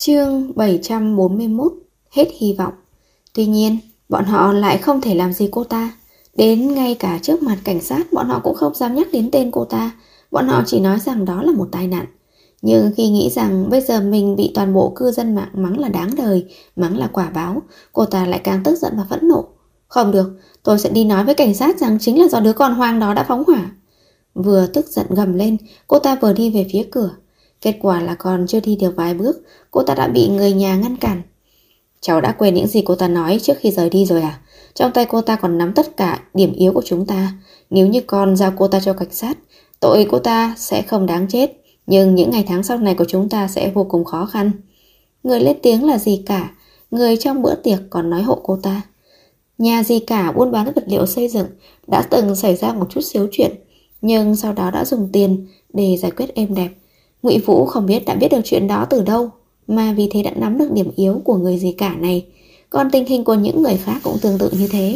Chương 741. Hết hy vọng. Tuy nhiên, bọn họ lại không thể làm gì cô ta. Đến ngay cả trước mặt cảnh sát, bọn họ cũng không dám nhắc đến tên cô ta. Bọn họ chỉ nói rằng đó là một tai nạn. Nhưng khi nghĩ rằng bây giờ mình bị toàn bộ cư dân mạng mắng là đáng đời, mắng là quả báo, cô ta lại càng tức giận và phẫn nộ. Không được, tôi sẽ đi nói với cảnh sát rằng chính là do đứa con hoang đó đã phóng hỏa. Vừa tức giận gầm lên, cô ta vừa đi về phía cửa. Kết quả là còn chưa đi được vài bước, cô ta đã bị người nhà ngăn cản. Cháu đã quên những gì cô ta nói trước khi rời đi rồi à? Trong tay cô ta còn nắm tất cả điểm yếu của chúng ta. Nếu như con giao cô ta cho cảnh sát, tội cô ta sẽ không đáng chết. Nhưng những ngày tháng sau này của chúng ta sẽ vô cùng khó khăn. Người lên tiếng là dì cả. Người trong bữa tiệc còn nói hộ cô ta. Nhà dì cả buôn bán vật liệu xây dựng đã từng xảy ra một chút xíu chuyện, nhưng sau đó đã dùng tiền để giải quyết êm đẹp. Ngụy Vũ không biết đã biết được chuyện đó từ đâu, mà vì thế đã nắm được điểm yếu của người dì cả này. Còn tình hình của những người khác cũng tương tự như thế.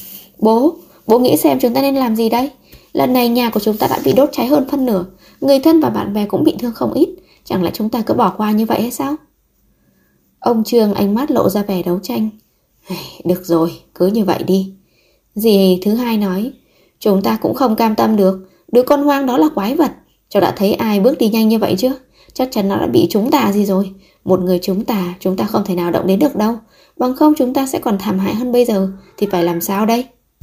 Bố nghĩ xem chúng ta nên làm gì đây? Lần này nhà của chúng ta đã bị đốt cháy hơn phân nửa, người thân và bạn bè cũng bị thương không ít. Chẳng lẽ chúng ta cứ bỏ qua như vậy hay sao? Ông Trương ánh mắt lộ ra vẻ đấu tranh. Được rồi, cứ như vậy đi. Dì thứ hai nói, chúng ta cũng không cam tâm được. Đứa con hoang đó là quái vật. Cháu đã thấy ai bước đi nhanh như vậy chưa? Chắc chắn nó đã bị trúng tà gì rồi. Một người trúng tà chúng ta không thể nào động đến được đâu. Bằng không chúng ta sẽ còn thảm hại hơn bây giờ. Thì phải làm sao đây?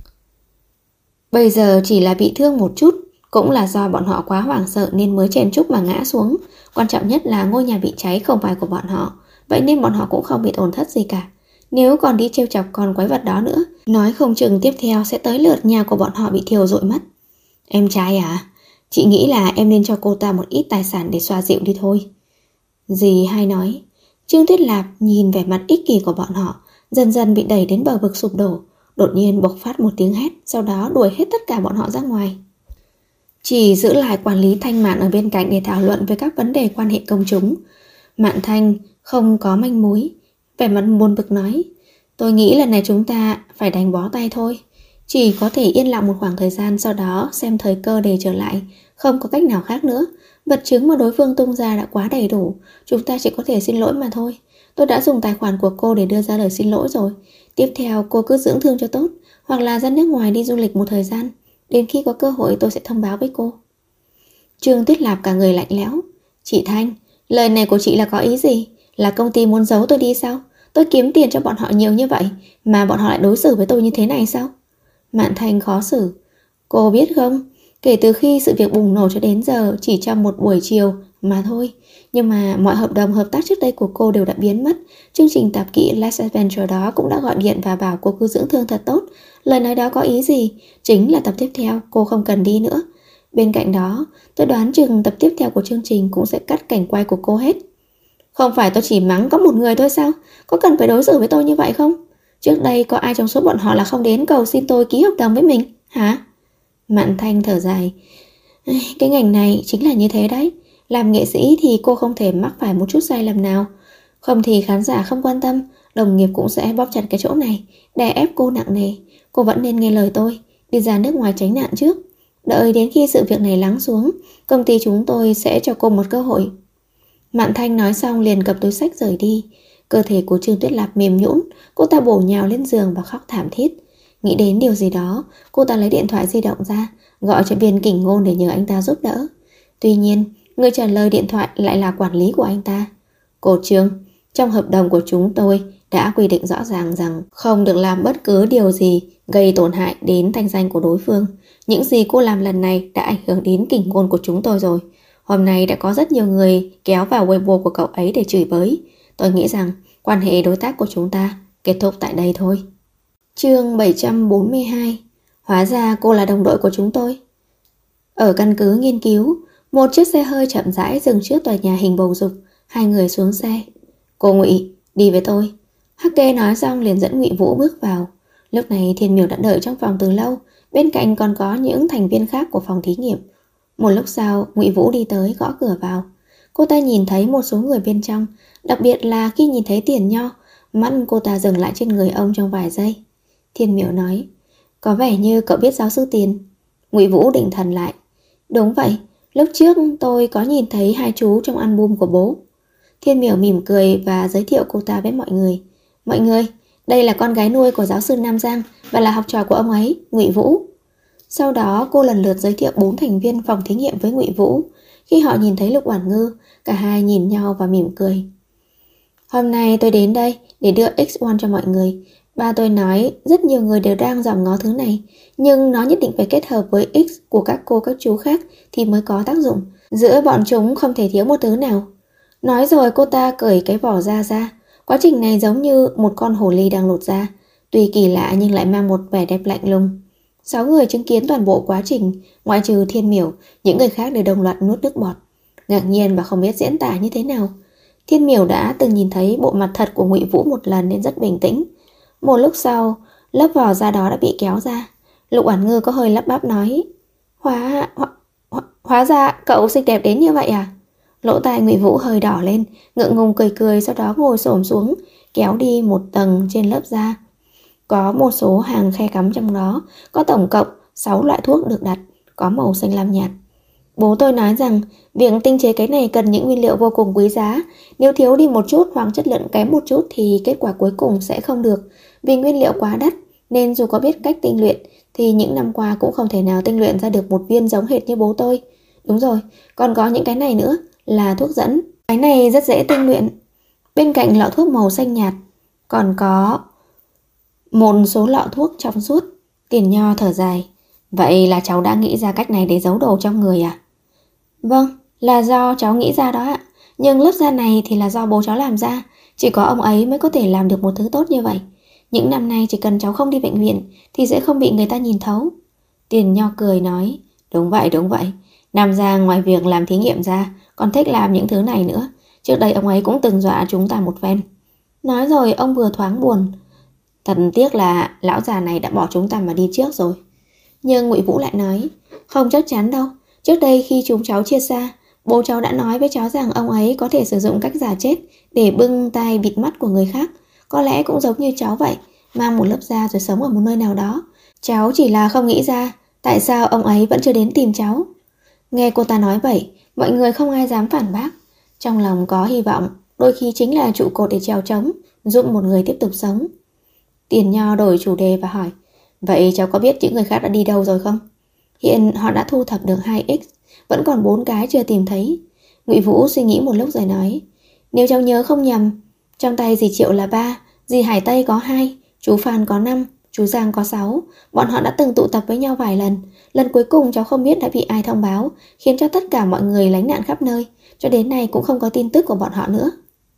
Bây giờ chỉ là bị thương một chút, cũng là do bọn họ quá hoảng sợ nên mới chèn chúc mà ngã xuống. Quan trọng nhất là ngôi nhà bị cháy không phải của bọn họ, vậy nên bọn họ cũng không bị tổn thất gì cả. Nếu còn đi trêu chọc con quái vật đó nữa, nói không chừng tiếp theo sẽ tới lượt nhà của bọn họ bị thiêu rụi mất. Em trai à, chị nghĩ là em nên cho cô ta một ít tài sản để xoa dịu đi thôi. Dì hai nói. Trương Tuyết Lạp nhìn vẻ mặt ích kỷ của bọn họ, dần dần bị đẩy đến bờ vực sụp đổ. Đột nhiên bộc phát một tiếng hét, sau đó đuổi hết tất cả bọn họ ra ngoài. Chỉ giữ lại quản lý Thanh Mạn ở bên cạnh để thảo luận về các vấn đề quan hệ công chúng. Mạn Thanh không có manh mối, vẻ mặt buồn bực nói, tôi nghĩ lần này chúng ta phải đánh bó tay thôi. Chỉ có thể yên lặng một khoảng thời gian, sau đó xem thời cơ để trở lại. Không có cách nào khác nữa. Vật chứng mà đối phương tung ra đã quá đầy đủ. Chúng ta chỉ có thể xin lỗi mà thôi. Tôi đã dùng tài khoản của cô để đưa ra lời xin lỗi rồi. Tiếp theo cô cứ dưỡng thương cho tốt, hoặc là ra nước ngoài đi du lịch một thời gian. Đến khi có cơ hội tôi sẽ thông báo với cô. Trương Tuyết Lạp cả người lạnh lẽo. Chị Thanh, lời này của chị là có ý gì? Là công ty muốn giấu tôi đi sao? Tôi kiếm tiền cho bọn họ nhiều như vậy mà bọn họ lại đối xử với tôi như thế này sao? Mạn Thanh khó xử. Cô biết không, kể từ khi sự việc bùng nổ cho đến giờ chỉ trong một buổi chiều mà thôi. Nhưng mà mọi hợp đồng hợp tác trước đây của cô đều đã biến mất. Chương trình tạp kỹ Let's Adventure đó cũng đã gọi điện và bảo cô cứ dưỡng thương thật tốt. Lời nói đó có ý gì? Chính là tập tiếp theo cô không cần đi nữa. Bên cạnh đó, tôi đoán chừng tập tiếp theo của chương trình cũng sẽ cắt cảnh quay của cô hết. Không phải tôi chỉ mắng có một người thôi sao? Có cần phải đối xử với tôi như vậy không? Trước đây có ai trong số bọn họ là không đến cầu xin tôi ký hợp đồng với mình, hả? Mạn Thanh thở dài. Cái ngành này chính là như thế đấy. Làm nghệ sĩ thì cô không thể mắc phải một chút sai lầm nào. Không thì khán giả không quan tâm, đồng nghiệp cũng sẽ bóp chặt cái chỗ này, đè ép cô nặng nề. Cô vẫn nên nghe lời tôi, đi ra nước ngoài tránh nạn trước. Đợi đến khi sự việc này lắng xuống, công ty chúng tôi sẽ cho cô một cơ hội. Mạn Thanh nói xong liền cầm túi xách rời đi. Cơ thể của Trương Tuyết Lạp mềm nhũn, cô ta bổ nhào lên giường và khóc thảm thiết. Nghĩ đến điều gì đó, cô ta lấy điện thoại di động ra, gọi cho Biên Kình Ngôn để nhờ anh ta giúp đỡ. Tuy nhiên, người trả lời điện thoại lại là quản lý của anh ta. Cô Trương, trong hợp đồng của chúng tôi đã quy định rõ ràng rằng không được làm bất cứ điều gì gây tổn hại đến thanh danh của đối phương. Những gì cô làm lần này đã ảnh hưởng đến Kình Ngôn của chúng tôi rồi. Hôm nay đã có rất nhiều người kéo vào Weibo của cậu ấy để chửi bới. Tôi nghĩ rằng quan hệ đối tác của chúng ta kết thúc tại đây thôi. Chương 742. Hóa ra cô là đồng đội của chúng tôi. Ở căn cứ nghiên cứu, một chiếc xe hơi chậm rãi dừng trước tòa nhà hình bầu dục. Hai người xuống xe. Cô Ngụy, đi với tôi. Hắc Kê nói xong liền dẫn Ngụy Vũ bước vào. Lúc này Thiên Miểu đã đợi trong phòng từ lâu. Bên cạnh còn có những thành viên khác của phòng thí nghiệm. Một lúc sau, Ngụy Vũ đi tới gõ cửa vào. Cô ta nhìn thấy một số người bên trong, đặc biệt là khi nhìn thấy Tiền Nho, mắt cô ta dừng lại trên người ông trong vài giây. Thiên Miểu nói, có vẻ như cậu biết giáo sư Tiền. Ngụy Vũ định thần lại. Đúng vậy, lúc trước tôi có nhìn thấy hai chú trong album của bố. Thiên Miểu mỉm cười và giới thiệu cô ta với mọi người. Mọi người, đây là con gái nuôi của giáo sư Nam Giang và là học trò của ông ấy, Ngụy Vũ. Sau đó cô lần lượt giới thiệu 4 thành viên phòng thí nghiệm với Ngụy Vũ. Khi họ nhìn thấy Lục Oản Ngư, cả hai nhìn nhau và mỉm cười. Hôm nay tôi đến đây để đưa X1 cho mọi người. Ba tôi nói rất nhiều người đều đang dòm ngó thứ này, nhưng nó nhất định phải kết hợp với X của các cô các chú khác thì mới có tác dụng. Giữa bọn chúng không thể thiếu một thứ nào. Nói rồi cô ta cởi cái vỏ da ra. Quá trình này giống như một con hổ ly đang lột da, tuy kỳ lạ nhưng lại mang một vẻ đẹp lạnh lùng. 6 người chứng kiến toàn bộ quá trình, ngoại trừ Thiên Miểu, những người khác đều đồng loạt nuốt nước bọt, ngạc nhiên và không biết diễn tả như thế nào. Thiên Miểu đã từng nhìn thấy bộ mặt thật của Ngụy Vũ một lần nên rất bình tĩnh. Một lúc sau, lớp vỏ da đó đã bị kéo ra. Lục Oản Ngư có hơi lắp bắp nói: Hóa ra cậu xinh đẹp đến như vậy à? Lỗ tai Ngụy Vũ hơi đỏ lên, ngượng ngùng cười cười, sau đó ngồi xổm xuống, kéo đi một tầng trên lớp da. Có một số hàng khe cắm trong đó, có tổng cộng 6 loại thuốc được đặt, có màu xanh lam nhạt. Bố tôi nói rằng việc tinh chế cái này cần những nguyên liệu vô cùng quý giá. Nếu thiếu đi một chút hoặc chất lượng kém một chút thì kết quả cuối cùng sẽ không được. Vì nguyên liệu quá đắt nên dù có biết cách tinh luyện thì những năm qua cũng không thể nào tinh luyện ra được một viên giống hệt như bố tôi. Đúng rồi, còn có những cái này nữa là thuốc dẫn. Cái này rất dễ tinh luyện. Bên cạnh lọ thuốc màu xanh nhạt còn có một số lọ thuốc trong suốt. Tiền Nho thở dài. Vậy là cháu đã nghĩ ra cách này để giấu đồ trong người à? Vâng, là do cháu nghĩ ra đó ạ. Nhưng lớp da này thì là do bố cháu làm ra. Chỉ có ông ấy mới có thể làm được một thứ tốt như vậy. Những năm nay chỉ cần cháu không đi bệnh viện thì sẽ không bị người ta nhìn thấu. Tiền Nho cười nói. Đúng vậy. Nam Giang ngoài việc làm thí nghiệm ra còn thích làm những thứ này nữa. Trước đây ông ấy cũng từng dọa chúng ta một phen. Nói rồi ông vừa thoáng buồn. Thật tiếc là lão già này đã bỏ chúng ta mà đi trước rồi. Nhưng Ngụy Vũ lại nói, không chắc chắn đâu. Trước đây khi chúng cháu chia xa, bố cháu đã nói với cháu rằng ông ấy có thể sử dụng cách giả chết để bưng tai bịt mắt của người khác. Có lẽ cũng giống như cháu vậy, mang một lớp da rồi sống ở một nơi nào đó. Cháu chỉ là không nghĩ ra tại sao ông ấy vẫn chưa đến tìm cháu. Nghe cô ta nói vậy, mọi người không ai dám phản bác. Trong lòng có hy vọng, đôi khi chính là trụ cột để trèo trống, giúp một người tiếp tục sống. Tiền Nho đổi chủ đề và hỏi, vậy cháu có biết những người khác đã đi đâu rồi không? Hiện họ đã thu thập được 2X, vẫn còn 4 cái chưa tìm thấy. Ngụy Vũ suy nghĩ một lúc rồi nói, nếu cháu nhớ không nhầm, trong tay dì Triệu là 3, dì Hải Tây có 2, chú Phan có 5, chú Giang có 6. Bọn họ đã từng tụ tập với nhau vài lần. Lần cuối cùng cháu không biết đã bị ai thông báo, khiến cho tất cả mọi người lánh nạn khắp nơi. Cho đến nay cũng không có tin tức của bọn họ nữa.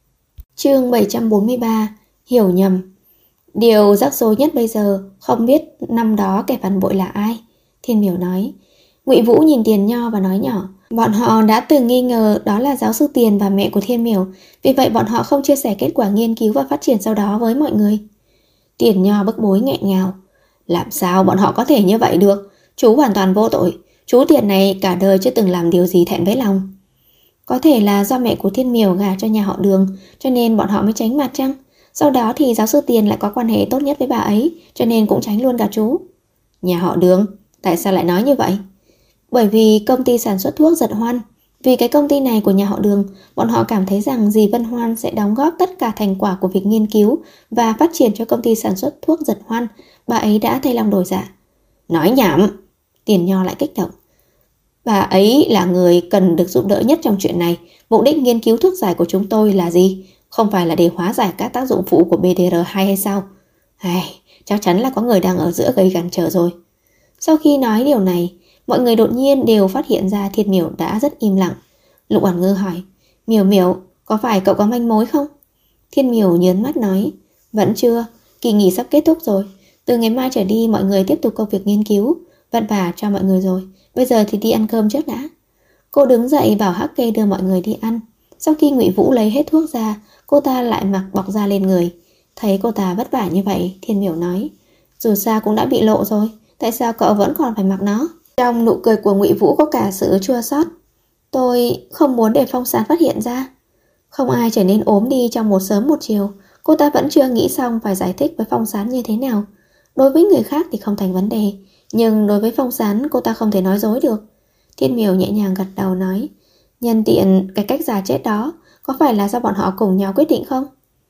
Chương 743. Hiểu nhầm. Điều rắc rối nhất bây giờ không biết năm đó kẻ phản bội là ai. Thiên Miểu nói. Ngụy Vũ nhìn Tiền Nho và nói nhỏ, bọn họ đã từng nghi ngờ đó là giáo sư Tiền và mẹ của Thiên Miểu, vì vậy bọn họ không chia sẻ kết quả nghiên cứu và phát triển sau đó với mọi người. Tiền Nho bức bối nghẹn ngào. Làm sao bọn họ có thể như vậy được? Chú hoàn toàn vô tội. Chú Tiền này cả đời chưa từng làm điều gì thẹn với lòng. Có thể là do mẹ của Thiên Miểu gả cho nhà họ Đường, cho nên bọn họ mới tránh mặt chăng? Sau đó thì giáo sư Tiền lại có quan hệ tốt nhất với bà ấy, cho nên cũng tránh luôn cả chú. Nhà họ Đường? Tại sao lại nói như vậy? Bởi vì công ty sản xuất thuốc Giật Hoan. Vì cái công ty này của nhà họ Đường, bọn họ cảm thấy rằng dì Vân Hoan sẽ đóng góp tất cả thành quả của việc nghiên cứu và phát triển cho công ty sản xuất thuốc Giật Hoan. Bà ấy đã thay lòng đổi dạ. Nói nhảm! Tiền Nho lại kích động. Bà ấy là người cần được giúp đỡ nhất trong chuyện này. Mục đích nghiên cứu thuốc giải của chúng tôi là gì? Không phải là để hóa giải các tác dụng phụ của BDR2 hay sao? Chắc chắn là có người đang ở giữa gây cản trở rồi. Sau khi nói điều này, mọi người đột nhiên đều phát hiện ra Thiên Miểu đã rất im lặng. Lục Oản Ngư hỏi, Miểu, có phải cậu có manh mối không? Thiên Miểu nhớn mắt nói, vẫn chưa, kỳ nghỉ sắp kết thúc rồi. Từ ngày mai trở đi mọi người tiếp tục công việc nghiên cứu. Vất vả cho mọi người rồi, bây giờ thì đi ăn cơm trước đã. Cô đứng dậy bảo Hắc Kê đưa mọi người đi ăn. Sau khi Ngụy Vũ lấy hết thuốc ra, cô ta lại mặc bọc da lên người. Thấy cô ta vất vả như vậy, Thiên Miểu nói, dù sao cũng đã bị lộ rồi, tại sao cậu vẫn còn phải mặc nó? Trong nụ cười của Ngụy Vũ có cả sự chua xót. Tôi không muốn để Phong Sán phát hiện ra. Không ai trở nên ốm đi trong một sớm một chiều. Cô ta vẫn chưa nghĩ xong phải giải thích với Phong Sán như thế nào. Đối với người khác thì không thành vấn đề, nhưng đối với Phong Sán cô ta không thể nói dối được. Thiên Miểu nhẹ nhàng gật đầu nói, nhân tiện cái cách giả chết đó, Có phải là do bọn họ cùng nhau quyết định không?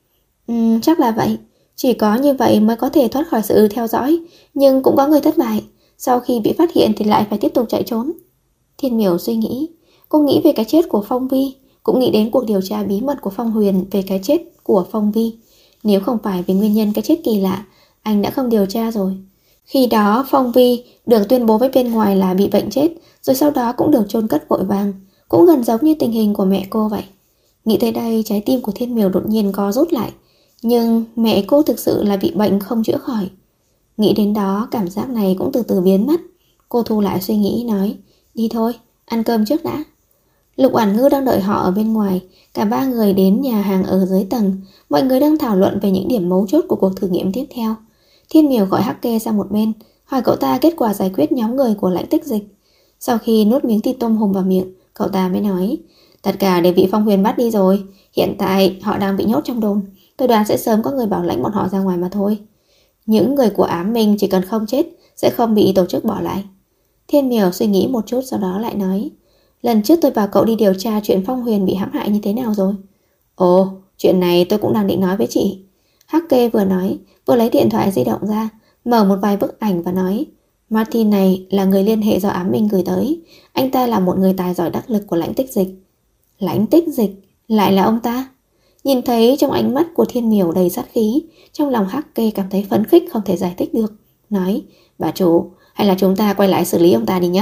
Chắc là vậy. Chỉ có như vậy mới có thể thoát khỏi sự theo dõi. Nhưng cũng có người thất bại. Sau khi bị phát hiện thì lại phải tiếp tục chạy trốn. Thiên Miểu suy nghĩ. Cô nghĩ về cái chết của Phong Vi, cũng nghĩ đến cuộc điều tra bí mật của Phong Huyền về cái chết của Phong Vi. Nếu không phải vì nguyên nhân cái chết kỳ lạ, anh đã không điều tra rồi. Khi đó Phong Vi được tuyên bố với bên ngoài là bị bệnh chết, rồi sau đó cũng được chôn cất vội vàng, cũng gần giống như tình hình của mẹ cô vậy. Nghĩ tới đây, trái tim của Thiên Miểu đột nhiên co rút lại. Nhưng mẹ cô thực sự là bị bệnh không chữa khỏi. Nghĩ đến đó, cảm giác này cũng từ từ biến mất. Cô thu lại suy nghĩ nói, đi thôi, ăn cơm trước đã. Lục Oản Ngư đang đợi họ ở bên ngoài. Cả ba người đến nhà hàng ở dưới tầng. Mọi người đang thảo luận về những điểm mấu chốt của cuộc thử nghiệm tiếp theo. Thiên Miểu gọi Hắc Kê sang một bên, hỏi cậu ta kết quả giải quyết nhóm người của Lãnh Tích Dịch. Sau khi nuốt miếng thịt tôm hùm vào miệng, cậu ta mới nói, tất cả đều bị Phong Huyền bắt đi rồi. Hiện tại họ đang bị nhốt trong đồn. Tôi đoán sẽ sớm có người bảo lãnh bọn họ ra ngoài mà thôi. Những người của Ám Minh chỉ cần không chết sẽ không bị tổ chức bỏ lại. Thiên Miểu suy nghĩ một chút, sau đó lại nói, lần trước tôi bảo cậu đi điều tra chuyện Phong Huyền bị hãm hại như thế nào rồi? Ồ, chuyện này tôi cũng đang định nói với chị. Hắc Kê vừa nói, vừa lấy điện thoại di động ra, mở một vài bức ảnh và nói, Martin này là người liên hệ do Ám Minh gửi tới. Anh ta là một người tài giỏi đắc lực của Lãnh Tích Dịch. Lãnh Tích Dịch? Lại là ông ta? Nhìn thấy trong ánh mắt của Thiên Miểu đầy sát khí, trong lòng Hắc Kê cảm thấy phấn khích không thể giải thích được. Nói, bà chủ, hay là chúng ta quay lại xử lý ông ta đi nhé.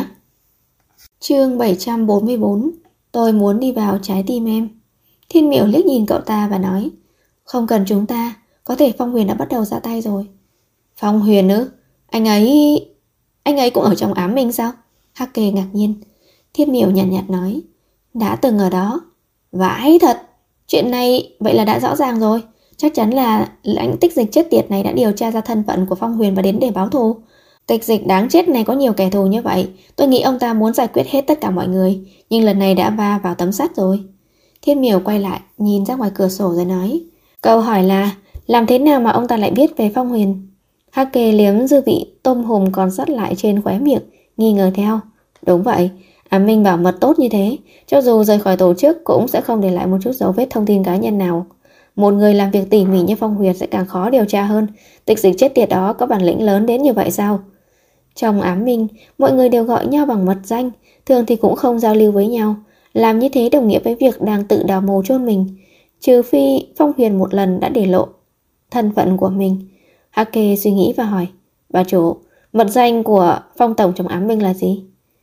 Chương 744. Tôi muốn đi vào trái tim em. Thiên Miểu liếc nhìn cậu ta và nói, không cần chúng ta, có thể Phong Huyền đã bắt đầu ra tay rồi. Phong Huyền ư? Anh ấy cũng ở trong Ám Minh sao? Hắc Kê ngạc nhiên. Thiên Miểu nhàn nhạt nói, đã từng ở đó. Vãi thật. Chuyện này vậy là đã rõ ràng rồi. Chắc chắn là Lãnh Tích Dịch chết tiệt này đã điều tra ra thân phận của Phong Huyền và đến để báo thù. Tích Dịch đáng chết này có nhiều kẻ thù như vậy, tôi nghĩ ông ta muốn giải quyết hết tất cả mọi người, nhưng lần này đã va vào tấm sắt rồi. Thiên Miểu quay lại, nhìn ra ngoài cửa sổ rồi nói, câu hỏi là, làm thế nào mà ông ta lại biết về Phong Huyền? Hắc Kê liếm dư vị tôm hùm còn sót lại trên khóe miệng, nghi ngờ theo. Đúng vậy, Ám Minh bảo mật tốt như thế, cho dù rời khỏi tổ chức cũng sẽ không để lại một chút dấu vết thông tin cá nhân nào. Một người làm việc tỉ mỉ như Phong Huyền sẽ càng khó điều tra hơn. Tích Dịch chết tiệt đó có bản lĩnh lớn đến như vậy sao? Trong Ám Minh, mọi người đều gọi nhau bằng mật danh, thường thì cũng không giao lưu với nhau. Làm như thế đồng nghĩa với việc đang tự đào mồ chôn mình. Trừ phi Phong Huyền một lần đã để lộ thân phận của mình. Hắc Kê suy nghĩ và hỏi, bà chủ, mật danh của Phong Tổng trong Ám Minh là gì?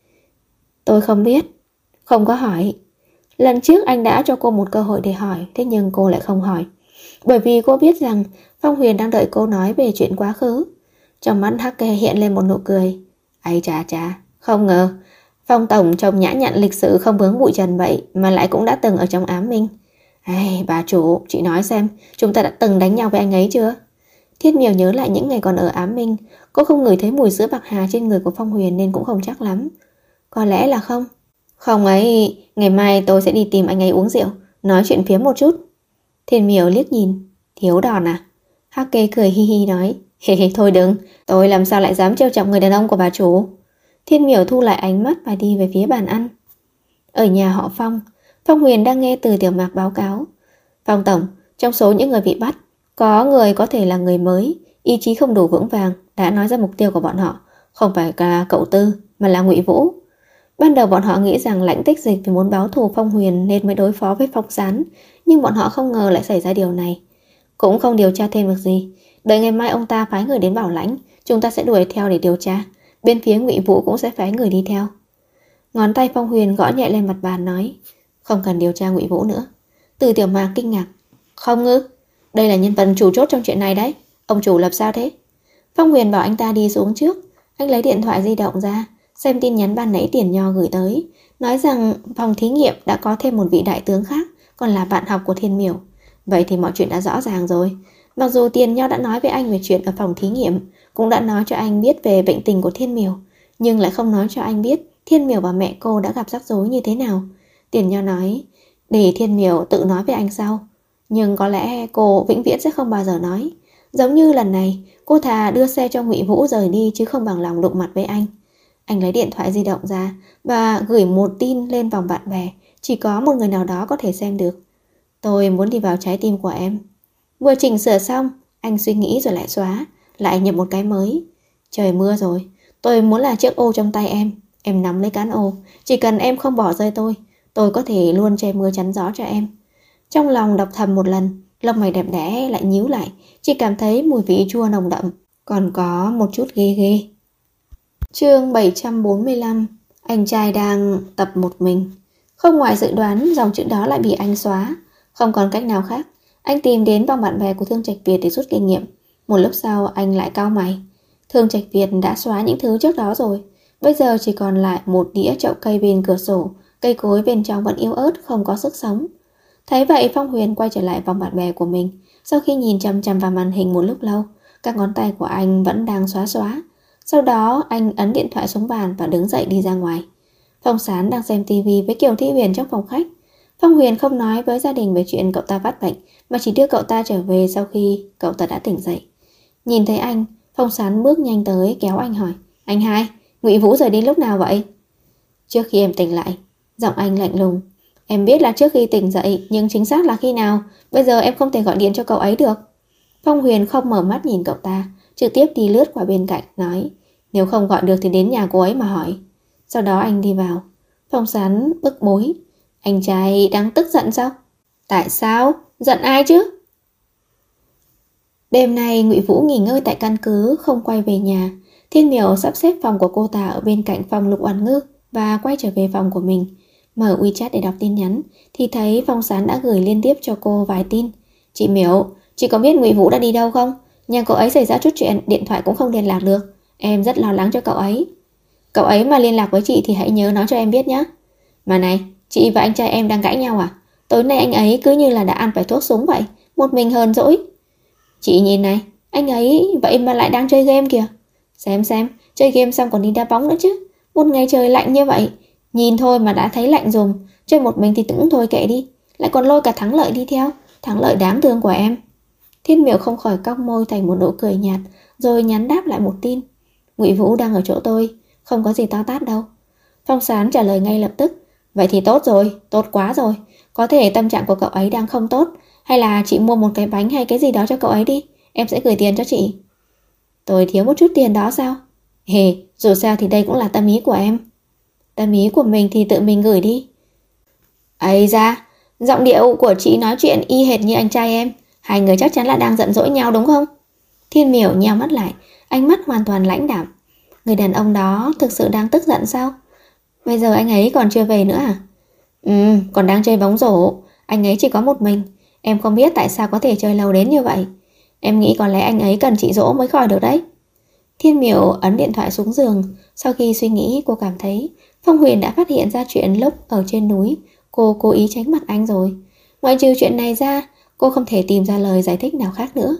Tôi không biết, không có hỏi. Lần trước anh đã cho cô một cơ hội để hỏi, thế nhưng cô lại không hỏi. Bởi vì cô biết rằng Phong Huyền đang đợi cô nói về chuyện quá khứ. Trong mắt Hắc Kê hiện lên một nụ cười. Ây chà chà, không ngờ Phong Tổng trông nhã nhặn lịch sự không vướng bụi trần vậy mà lại cũng đã từng ở trong Ám Minh. Ây, bà chủ, chị nói xem, chúng ta đã từng đánh nhau với anh ấy chưa? Thiết Miểu nhớ lại những ngày còn ở Ám Minh. Cô không ngửi thấy mùi sữa bạc hà trên người của Phong Huyền nên cũng không chắc lắm. Có lẽ là không. Không ấy, ngày mai tôi sẽ đi tìm anh ấy uống rượu, nói chuyện phiếm một chút. Thiên Miểu liếc nhìn, thiếu đòn à? Hắc Kê cười hi hi nói, hề thôi đừng, tôi làm sao lại dám trêu chọc người đàn ông của bà chủ. Thiên Miểu thu lại ánh mắt và đi về phía bàn ăn. Ở nhà họ Phong, Phong Huyền đang nghe Từ Tiểu Mạc báo cáo. Phong Tổng, trong số những người bị bắt, có người có thể là người mới, ý chí không đủ vững vàng, đã nói ra mục tiêu của bọn họ, không phải là cậu Tư, mà là Ngụy Vũ. Ban đầu bọn họ nghĩ rằng Lãnh Tích Dịch vì muốn báo thù Phong Huyền nên mới đối phó với Phong Sán, nhưng bọn họ không ngờ lại xảy ra điều này. Cũng không điều tra thêm được gì. Đợi ngày mai ông ta phái người đến bảo lãnh, chúng ta sẽ đuổi theo để điều tra. Bên phía Ngụy Vũ cũng sẽ phái người đi theo. Ngón tay Phong Huyền gõ nhẹ lên mặt bàn nói, không cần điều tra Ngụy Vũ nữa. Từ Tiểu Mạc kinh ngạc, không ư? Đây là nhân vật chủ chốt trong chuyện này đấy. Ông chủ lập sao thế? Phong Huyền bảo anh ta đi xuống trước. Anh lấy điện thoại di động ra, xem tin nhắn ban nãy Tiền Nho gửi tới, nói rằng phòng thí nghiệm đã có thêm một vị đại tướng khác, còn là bạn học của Thiên Miểu. Vậy thì mọi chuyện đã rõ ràng rồi. Mặc dù Tiền Nho đã nói với anh về chuyện ở phòng thí nghiệm, cũng đã nói cho anh biết về bệnh tình của Thiên Miểu, nhưng lại không nói cho anh biết Thiên Miểu và mẹ cô đã gặp rắc rối như thế nào. Tiền Nho nói, để Thiên Miểu tự nói với anh sau. Nhưng có lẽ cô vĩnh viễn sẽ không bao giờ nói. Giống như lần này, cô thà đưa xe cho Ngụy Vũ rời đi chứ không bằng lòng đụng mặt với anh. Anh lấy điện thoại di động ra và gửi một tin lên vòng bạn bè, chỉ có một người nào đó có thể xem được. Tôi muốn đi vào trái tim của em. Vừa chỉnh sửa xong, anh suy nghĩ rồi lại xóa, lại nhập một cái mới. Trời mưa rồi, tôi muốn là chiếc ô trong tay em nắm lấy cán ô, chỉ cần em không bỏ rơi tôi có thể luôn che mưa chắn gió cho em. Trong lòng đọc thầm một lần, lông mày đẹp đẽ lại nhíu lại, chỉ cảm thấy mùi vị chua nồng đậm, còn có một chút ghê ghê. Chương 745. Anh trai đang tập một mình. Không ngoài dự đoán, dòng chữ đó lại bị anh xóa. Không còn cách nào khác, anh tìm đến vòng bạn bè của Thương Trạch Việt để rút kinh nghiệm. Một lúc sau anh lại cau mày. Thương Trạch Việt đã xóa những thứ trước đó rồi, bây giờ chỉ còn lại một đĩa chậu cây bên cửa sổ, cây cối bên trong vẫn yếu ớt không có sức sống. Thấy vậy, Phong Huyền quay trở lại vòng bạn bè của mình. Sau khi nhìn chằm chằm vào màn hình một lúc lâu, các ngón tay của anh vẫn đang xóa. Sau đó anh ấn điện thoại xuống bàn và đứng dậy đi ra ngoài. Phong Sán đang xem tivi với Kiều Thị Huyền trong phòng khách. Phong Huyền không nói với gia đình về chuyện cậu ta phát bệnh, mà chỉ đưa cậu ta trở về sau khi cậu ta đã tỉnh dậy. Nhìn thấy anh, Phong Sán bước nhanh tới kéo anh hỏi: Anh hai, Ngụy Vũ rời đi lúc nào vậy? Trước khi em tỉnh lại. Giọng anh lạnh lùng. Em biết là trước khi tỉnh dậy, nhưng chính xác là khi nào? Bây giờ em không thể gọi điện cho cậu ấy được. Phong Huyền không mở mắt nhìn cậu ta, trực tiếp đi lướt qua bên cạnh, nói: Nếu không gọi được thì đến nhà cô ấy mà hỏi. Sau đó anh đi vào. Phong Sán bức bối. Anh trai đang tức giận sao? Tại sao? Giận ai chứ? Đêm nay Ngụy Vũ nghỉ ngơi tại căn cứ, không quay về nhà. Thiên Miểu sắp xếp phòng của cô ta ở bên cạnh phòng Lục Oản Ngư và quay trở về phòng của mình. Mở WeChat để đọc tin nhắn thì thấy Phong Sán đã gửi liên tiếp cho cô vài tin. Chị Miểu, chị có biết Ngụy Vũ đã đi đâu không? Nhà cậu ấy xảy ra chút chuyện, điện thoại cũng không liên lạc được. Em rất lo lắng cho cậu ấy. Cậu ấy mà liên lạc với chị thì hãy nhớ nói cho em biết nhé. Mà này, chị và anh trai em đang cãi nhau à? Tối nay anh ấy cứ như là đã ăn phải thuốc súng vậy, một mình hờn dỗi. Chị nhìn này, anh ấy vậy mà lại đang chơi game kìa. Xem, chơi game xong còn đi đá bóng nữa chứ. Một ngày trời lạnh như vậy, nhìn thôi mà đã thấy lạnh rùm. Chơi một mình thì cũng thôi kệ đi, lại còn lôi cả Thắng Lợi đi theo. Thắng Lợi đáng thương của em. Thiên Miểu không khỏi cong môi thành một nụ cười nhạt, rồi nhắn đáp lại một tin. Ngụy Vũ đang ở chỗ tôi, không có gì to tát đâu. Phong Sán trả lời ngay lập tức. Vậy thì tốt rồi, tốt quá rồi. Có thể tâm trạng của cậu ấy đang không tốt, hay là chị mua một cái bánh hay cái gì đó cho cậu ấy đi, em sẽ gửi tiền cho chị. Tôi thiếu một chút tiền đó sao? Hề, dù sao thì đây cũng là tâm ý của em. Tâm ý của mình thì tự mình gửi đi. Ấy ra, giọng điệu của chị nói chuyện y hệt như anh trai em. Hai người chắc chắn là đang giận dỗi nhau đúng không? Thiên Miểu nheo mắt lại, ánh mắt hoàn toàn lãnh đạm. Người đàn ông đó thực sự đang tức giận sao? Bây giờ anh ấy còn chưa về nữa à? Còn đang chơi bóng rổ. Anh ấy chỉ có một mình. Em không biết tại sao có thể chơi lâu đến như vậy. Em nghĩ có lẽ anh ấy cần chị dỗ mới khỏi được đấy. Thiên Miểu ấn điện thoại xuống giường. Sau khi suy nghĩ, cô cảm thấy Phong Huyền đã phát hiện ra chuyện lúc ở trên núi cô cố ý tránh mặt anh rồi. Ngoài trừ chuyện này ra, cô không thể tìm ra lời giải thích nào khác nữa.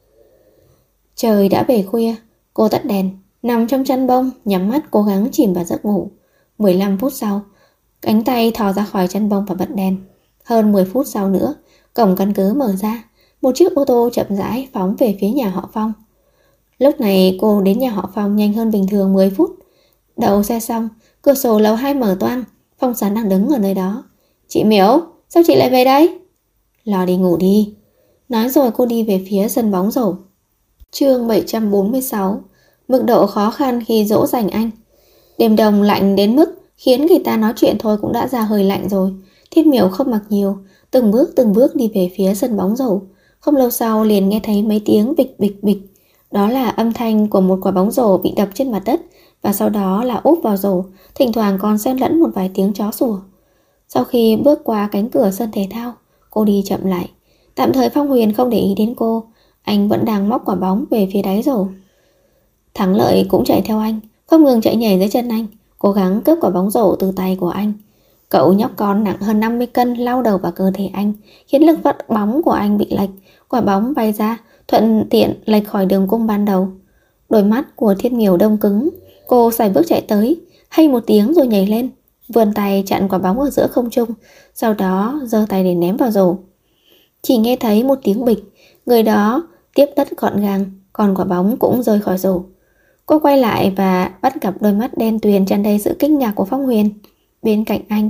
Trời đã về khuya. Cô tắt đèn, nằm trong chăn bông, nhắm mắt cố gắng chìm vào giấc ngủ. 15 phút sau, cánh tay thò ra khỏi chăn bông và bật đèn. Hơn 10 phút sau nữa, cổng căn cứ mở ra. Một chiếc ô tô chậm rãi phóng về phía nhà họ Phong. Lúc này cô đến nhà họ Phong nhanh hơn bình thường 10 phút. Đậu xe xong, cửa sổ lầu 2 mở toang. Phong Sán đang đứng ở nơi đó. Chị Miểu, sao chị lại về đây? Lo đi ngủ đi. Nói rồi cô đi về phía sân bóng rổ. Chương 746. Mức độ khó khăn khi dỗ dành anh. Đêm đông lạnh đến mức khiến người ta nói chuyện thôi cũng đã ra hơi lạnh rồi. Thiên Miểu không mặc nhiều, từng bước đi về phía sân bóng rổ. Không lâu sau liền nghe thấy mấy tiếng bịch bịch bịch. Đó là âm thanh của một quả bóng rổ bị đập trên mặt đất, và sau đó là úp vào rổ, thỉnh thoảng còn xen lẫn một vài tiếng chó sủa. Sau khi bước qua cánh cửa sân thể thao, cô đi chậm lại. Tạm thời Phong Huyền không để ý đến cô, anh vẫn đang móc quả bóng về phía đáy rổ. Thắng Lợi cũng chạy theo anh, không ngừng chạy nhảy dưới chân anh, cố gắng cướp quả bóng rổ từ tay của anh. Cậu nhóc con nặng hơn 50 cân lao đầu vào cơ thể anh, khiến lực vận bóng của anh bị lệch. Quả bóng bay ra, thuận tiện lệch khỏi đường cung ban đầu. Đôi mắt của Thiên Miểu đông cứng. Cô sải bước chạy tới, hay một tiếng rồi nhảy lên, vươn tay chặn quả bóng ở giữa không trung, sau đó giơ tay để ném vào rổ. Chỉ nghe thấy một tiếng bịch, người đó tiếp đất gọn gàng, còn quả bóng cũng rơi khỏi rổ. Cô quay lại và bắt gặp đôi mắt đen tuyền tràn đầy sự kinh ngạc của Phong Huyền. Bên cạnh anh,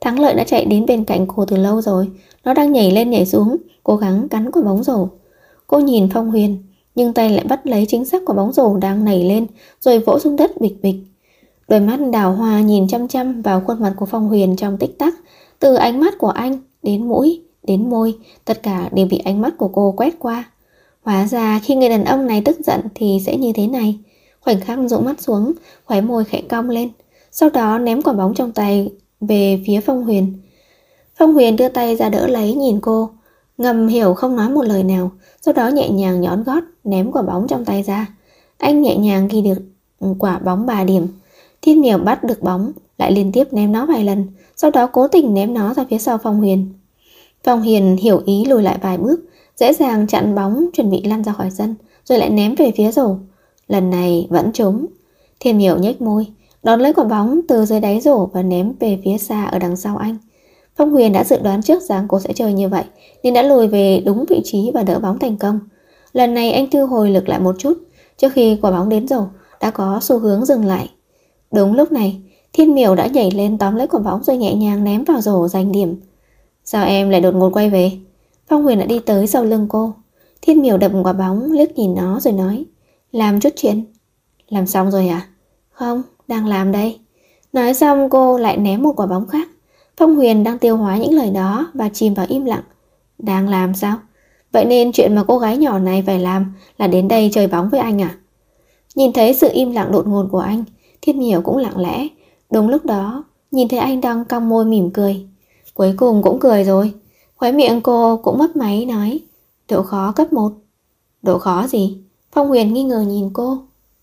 Thắng Lợi đã chạy đến bên cạnh cô từ lâu rồi. Nó đang nhảy lên nhảy xuống, cố gắng cắn quả bóng rổ. Cô nhìn Phong Huyền, nhưng tay lại bắt lấy chính xác quả bóng rổ đang nảy lên, rồi vỗ xuống đất bịch bịch. Đôi mắt đào hoa nhìn chăm chăm vào khuôn mặt của Phong Huyền trong tích tắc. Từ ánh mắt của anh đến mũi, đến môi, tất cả đều bị ánh mắt của cô quét qua. Hóa ra khi người đàn ông này tức giận thì sẽ như thế này. Khoảnh khắc rũ mắt xuống, khóe môi khẽ cong lên, sau đó ném quả bóng trong tay về phía Phong Huyền. Phong Huyền đưa tay ra đỡ lấy, nhìn cô, ngầm hiểu không nói một lời nào, sau đó nhẹ nhàng nhón gót ném quả bóng trong tay ra. Anh nhẹ nhàng ghi được quả bóng 3 điểm. Thiên Miểu bắt được bóng, lại liên tiếp ném nó vài lần, sau đó cố tình ném nó ra phía sau Phong Huyền. Phong Huyền hiểu ý lùi lại vài bước, dễ dàng chặn bóng chuẩn bị lăn ra khỏi sân, rồi lại ném về phía rổ. Lần này vẫn trúng. Thiên Miểu nhếch môi, đón lấy quả bóng từ dưới đáy rổ và ném về phía xa ở đằng sau anh. Phong Huyền đã dự đoán trước rằng cô sẽ chơi như vậy, nên đã lùi về đúng vị trí và đỡ bóng thành công. Lần này anh thu hồi lực lại một chút, trước khi quả bóng đến rổ đã có xu hướng dừng lại. Đúng lúc này, Thiên Miểu đã nhảy lên tóm lấy quả bóng rồi nhẹ nhàng ném vào rổ giành điểm. Sao em lại đột ngột quay về? Phong Huyền đã đi tới sau lưng cô. Thiên Miểu đập quả bóng, liếc nhìn nó rồi nói, làm chút chuyện. Làm xong rồi à? Không, đang làm đây. Nói xong cô lại ném một quả bóng khác. Phong Huyền đang tiêu hóa những lời đó và chìm vào im lặng. Đang làm sao? Vậy nên chuyện mà cô gái nhỏ này phải làm là đến đây chơi bóng với anh à? Nhìn thấy sự im lặng đột ngột của anh, Thiên Miểu cũng lặng lẽ. Đúng lúc đó, nhìn thấy anh đang cong môi mỉm cười. Cuối cùng cũng cười rồi. Khóe miệng cô cũng mấp máy nói, độ khó cấp 1. Độ khó gì? Phong Huyền nghi ngờ nhìn cô.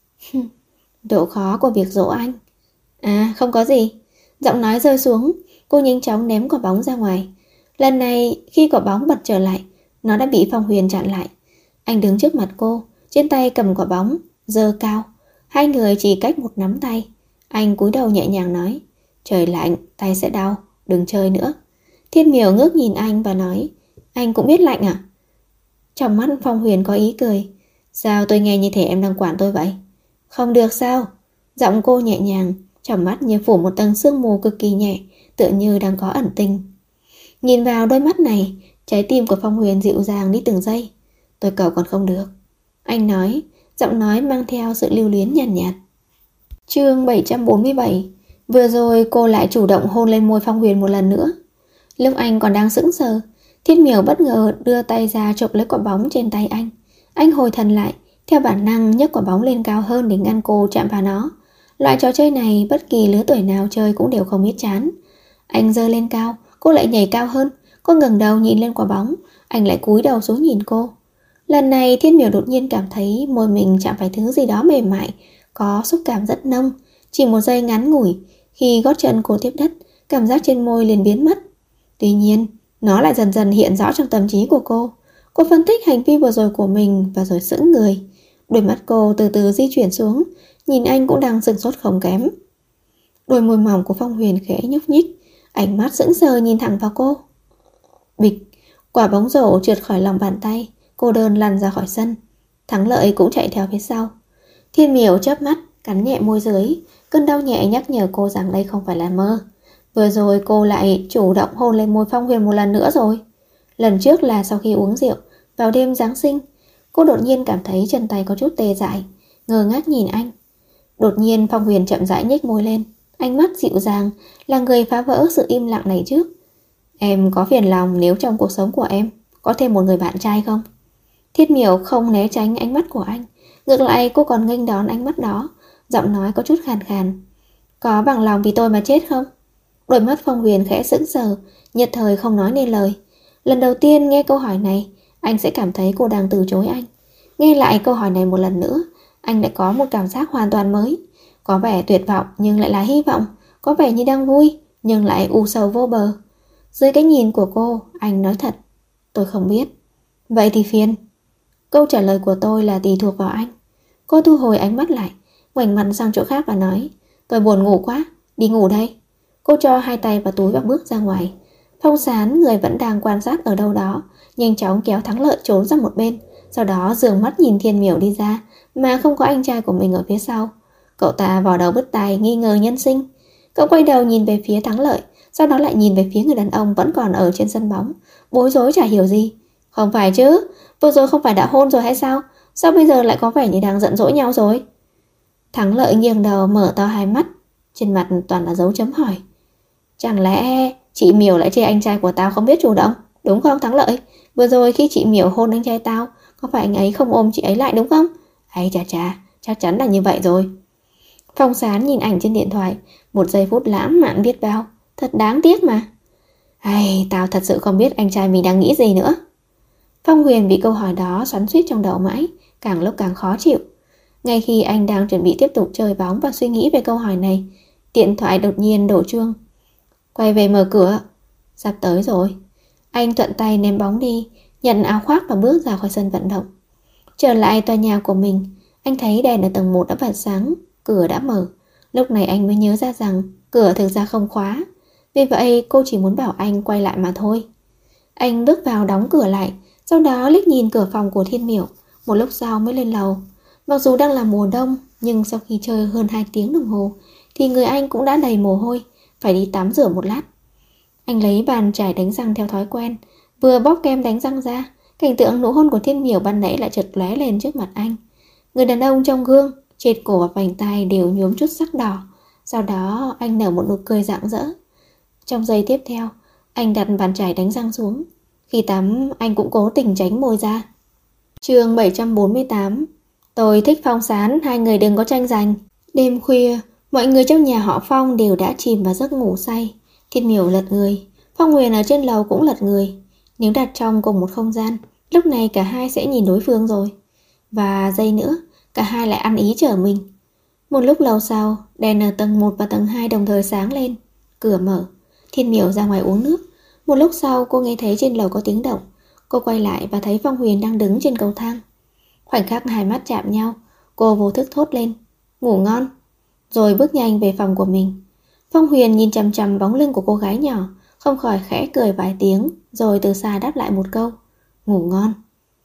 Độ khó của việc dỗ anh. À, không có gì. Giọng nói rơi xuống, cô nhanh chóng ném quả bóng ra ngoài. Lần này khi quả bóng bật trở lại, nó đã bị Phong Huyền chặn lại. Anh đứng trước mặt cô, trên tay cầm quả bóng, giơ cao. Hai người chỉ cách một nắm tay. Anh cúi đầu nhẹ nhàng nói, trời lạnh, tay sẽ đau, đừng chơi nữa. Thiên Miểu ngước nhìn anh và nói, anh cũng biết lạnh à? Trong mắt Phong Huyền có ý cười. Sao tôi nghe như thể em đang quản tôi vậy? Không được sao? Giọng cô nhẹ nhàng, trong mắt như phủ một tầng sương mù cực kỳ nhẹ, tựa như đang có ẩn tình. Nhìn vào đôi mắt này, trái tim của Phong Huyền dịu dàng đi từng giây. Tôi cầu còn không được. Anh nói, giọng nói mang theo sự lưu luyến nhàn nhạt. Chương 747. Vừa rồi cô lại chủ động hôn lên môi Phong Huyền một lần nữa. Lúc anh còn đang sững sờ, Thiên Miểu bất ngờ đưa tay ra chộp lấy quả bóng trên tay anh. Anh hồi thần lại, theo bản năng nhấc quả bóng lên cao hơn để ngăn cô chạm vào nó. Loại trò chơi này bất kỳ lứa tuổi nào chơi cũng đều không biết chán. Anh giơ lên cao, cô lại nhảy cao hơn. Cô ngẩng đầu nhìn lên quả bóng, anh lại cúi đầu xuống nhìn cô. Lần này Thiên Miểu đột nhiên cảm thấy môi mình chạm phải thứ gì đó mềm mại, có xúc cảm rất nông. Chỉ một giây ngắn ngủi, khi gót chân cô tiếp đất, cảm giác trên môi liền biến mất. Tuy nhiên, nó lại dần dần hiện rõ trong tâm trí của cô. Cô phân tích hành vi vừa rồi của mình và rồi sững người. Đôi mắt cô từ từ di chuyển xuống, nhìn anh cũng đang sửng sốt không kém. Đôi môi mỏng của Phong Huyền khẽ nhúc nhích, ánh mắt sững sờ nhìn thẳng vào cô. Bịch, quả bóng rổ trượt khỏi lòng bàn tay, cô đơn lăn ra khỏi sân. Thắng Lợi cũng chạy theo phía sau. Thiên Miểu chớp mắt, cắn nhẹ môi dưới, cơn đau nhẹ nhắc nhở cô rằng đây không phải là mơ. Vừa rồi cô lại chủ động hôn lên môi Phong Huyền một lần nữa rồi. Lần trước là sau khi uống rượu, vào đêm Giáng sinh. Cô đột nhiên cảm thấy chân tay có chút tê dại, ngơ ngác nhìn anh. Đột nhiên Phong Huyền chậm rãi nhếch môi lên, ánh mắt dịu dàng, là người phá vỡ sự im lặng này trước. Em có phiền lòng nếu trong cuộc sống của em có thêm một người bạn trai không? Thiết Miểu không né tránh ánh mắt của anh, ngược lại cô còn nghênh đón ánh mắt đó, giọng nói có chút khàn khàn. Có bằng lòng vì tôi mà chết không? Đôi mắt Phong Huyền khẽ sững sờ, nhất thời không nói nên lời. Lần đầu tiên nghe câu hỏi này, anh sẽ cảm thấy cô đang từ chối anh. Nghe lại câu hỏi này một lần nữa, anh lại có một cảm giác hoàn toàn mới. Có vẻ tuyệt vọng nhưng lại là hy vọng, có vẻ như đang vui nhưng lại u sầu vô bờ. Dưới cái nhìn của cô, anh nói thật, tôi không biết. Vậy thì phiền. Câu trả lời của tôi là tùy thuộc vào anh. Cô thu hồi ánh mắt lại, ngoảnh mặt sang chỗ khác và nói, tôi buồn ngủ quá, đi ngủ đây. Cô cho hai tay vào túi và bước ra ngoài. Phong Sán, người vẫn đang quan sát ở đâu đó, nhanh chóng kéo Thắng Lợi trốn ra một bên, sau đó dường mắt nhìn Thiên Miểu đi ra, mà không có anh trai của mình ở phía sau. Cậu ta vò đầu bứt tai nghi ngờ nhân sinh. Cậu quay đầu nhìn về phía Thắng Lợi, sau đó lại nhìn về phía người đàn ông vẫn còn ở trên sân bóng, bối rối chả hiểu gì. Không phải chứ, vừa rồi không phải đã hôn rồi hay sao? Sao bây giờ lại có vẻ như đang giận dỗi nhau rồi? Thắng Lợi nghiêng đầu mở to hai mắt, trên mặt toàn là dấu chấm hỏi. Chẳng lẽ chị Miểu lại chê anh trai của tao không biết chủ động, đúng không Thắng Lợi? Vừa rồi khi chị Miểu hôn anh trai tao, có phải anh ấy không ôm chị ấy lại đúng không? Ấy chà chà, chắc chắn là như vậy rồi. Phong Sán nhìn ảnh trên điện thoại, một giây phút lãng mạn biết bao, thật đáng tiếc mà. Ai, tao thật sự không biết anh trai mình đang nghĩ gì nữa. Phong Huyền bị câu hỏi đó xoắn xuýt trong đầu mãi, càng lúc càng khó chịu. Ngay khi anh đang chuẩn bị tiếp tục chơi bóng và suy nghĩ về câu hỏi này, điện thoại đột nhiên đổ chuông. Quay về mở cửa. Sắp tới rồi. Anh thuận tay ném bóng đi, nhận áo khoác và bước ra khỏi sân vận động. Trở lại tòa nhà của mình, anh thấy đèn ở tầng 1 đã bật sáng, cửa đã mở. Lúc này anh mới nhớ ra rằng cửa thực ra không khóa. Vì vậy cô chỉ muốn bảo anh quay lại mà thôi. Anh bước vào đóng cửa lại, sau đó liếc nhìn cửa phòng của Thiên Miểu, một lúc sau mới lên lầu. Mặc dù đang là mùa đông, nhưng sau khi chơi hơn 2 tiếng đồng hồ thì người anh cũng đã đầy mồ hôi, phải đi tắm rửa một lát. Anh lấy bàn chải đánh răng theo thói quen, vừa bóp kem đánh răng ra, cảnh tượng nụ hôn của Thiên Miểu ban nãy lại chợt lóe lên trước mặt anh. Người đàn ông trong gương, trên cổ và vành tai đều nhuốm chút sắc đỏ. Sau đó anh nở một nụ cười rạng rỡ. Trong giây tiếp theo, anh đặt bàn chải đánh răng xuống. Khi tắm, anh cũng cố tình tránh môi ra. Chương 748. Tôi thích Phong Sán, hai người đừng có tranh giành. Đêm khuya, mọi người trong nhà họ Phong đều đã chìm vào giấc ngủ say. Thiên Miểu lật người, Phong Huyền ở trên lầu cũng lật người. Nếu đặt trong cùng một không gian, lúc này cả hai sẽ nhìn đối phương rồi. Và giây nữa, cả hai lại ăn ý chở mình. Một lúc lâu sau, đèn ở tầng 1 và tầng 2 đồng thời sáng lên. Cửa mở, Thiên Miểu ra ngoài uống nước. Một lúc sau cô nghe thấy trên lầu có tiếng động. Cô quay lại và thấy Phong Huyền đang đứng trên cầu thang. Khoảnh khắc hai mắt chạm nhau, cô vô thức thốt lên, ngủ ngon, rồi bước nhanh về phòng của mình. Phong Huyền nhìn chằm chằm bóng lưng của cô gái nhỏ, không khỏi khẽ cười vài tiếng, rồi từ xa đáp lại một câu, ngủ ngon.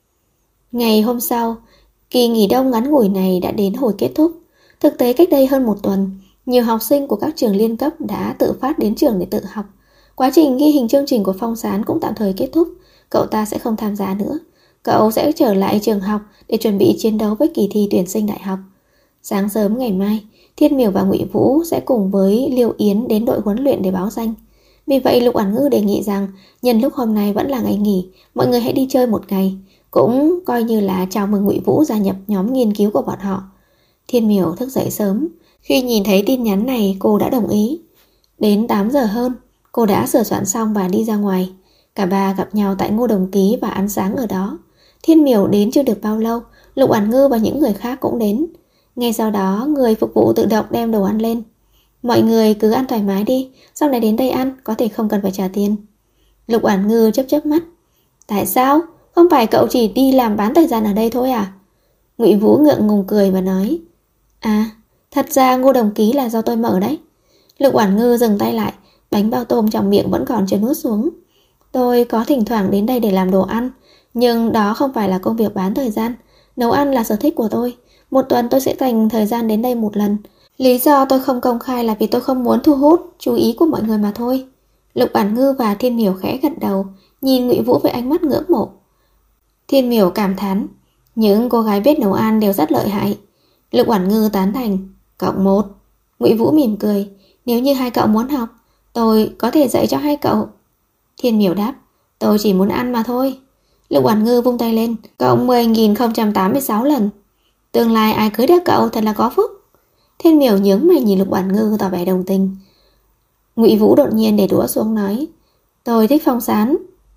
Ngày hôm sau, kỳ nghỉ đông ngắn ngủi này đã đến hồi kết thúc. Thực tế cách đây hơn một tuần, nhiều học sinh của các trường liên cấp đã tự phát đến trường để tự học. Quá trình ghi hình chương trình của Phong Sán cũng tạm thời kết thúc, cậu ta sẽ không tham gia nữa. Cậu sẽ trở lại trường học để chuẩn bị chiến đấu với kỳ thi tuyển sinh đại học. Sáng sớm ngày mai, Thiên Miểu và Ngụy Vũ sẽ cùng với Liêu Yến đến đội huấn luyện để báo danh. Vì vậy Lục Oản Ngư đề nghị rằng nhân lúc hôm nay vẫn là ngày nghỉ, mọi người hãy đi chơi một ngày, cũng coi như là chào mừng Ngụy Vũ gia nhập nhóm nghiên cứu của bọn họ. Thiên Miểu thức dậy sớm, khi nhìn thấy tin nhắn này cô đã đồng ý. Đến 8 giờ hơn, cô đã sửa soạn xong và đi ra ngoài. Cả ba gặp nhau tại Ngô Đồng Ký và ăn sáng ở đó. Thiên Miểu đến chưa được bao lâu, Lục Oản Ngư và những người khác cũng đến. Ngay sau đó, người phục vụ tự động đem đồ ăn lên. Mọi người cứ ăn thoải mái đi, sau này đến đây ăn, có thể không cần phải trả tiền. Lục Oản Ngư chớp chớp mắt. Tại sao? Không phải cậu chỉ đi làm bán thời gian ở đây thôi à? Ngụy Vũ ngượng ngùng cười và nói. À, thật ra Ngô Đồng Ký là do tôi mở đấy. Lục Oản Ngư dừng tay lại, bánh bao tôm trong miệng vẫn còn chưa nuốt xuống. Tôi có thỉnh thoảng đến đây để làm đồ ăn, nhưng đó không phải là công việc bán thời gian. Nấu ăn là sở thích của tôi. Một tuần tôi sẽ dành thời gian đến đây một lần. Lý do tôi không công khai là vì tôi không muốn thu hút chú ý của mọi người mà thôi. Lục Oản Ngư và Thiên Miểu khẽ gật đầu, nhìn Ngụy Vũ với ánh mắt ngưỡng mộ. Thiên Miểu cảm thán, những cô gái biết nấu ăn đều rất lợi hại. Lục Oản Ngư tán thành, cộng 1. Ngụy Vũ mỉm cười, nếu như hai cậu muốn học, tôi có thể dạy cho hai cậu. Thiên Miểu đáp, tôi chỉ muốn ăn mà thôi. Lục Oản Ngư vung tay lên, cộng 10.086 lần. Tương lai ai cưới được cậu thật là có phúc. Thiên Miểu nhướng mày nhìn Lục Oản Ngư tỏ vẻ đồng tình. Ngụy Vũ đột nhiên để đũa xuống nói, tôi thích Phong Sán.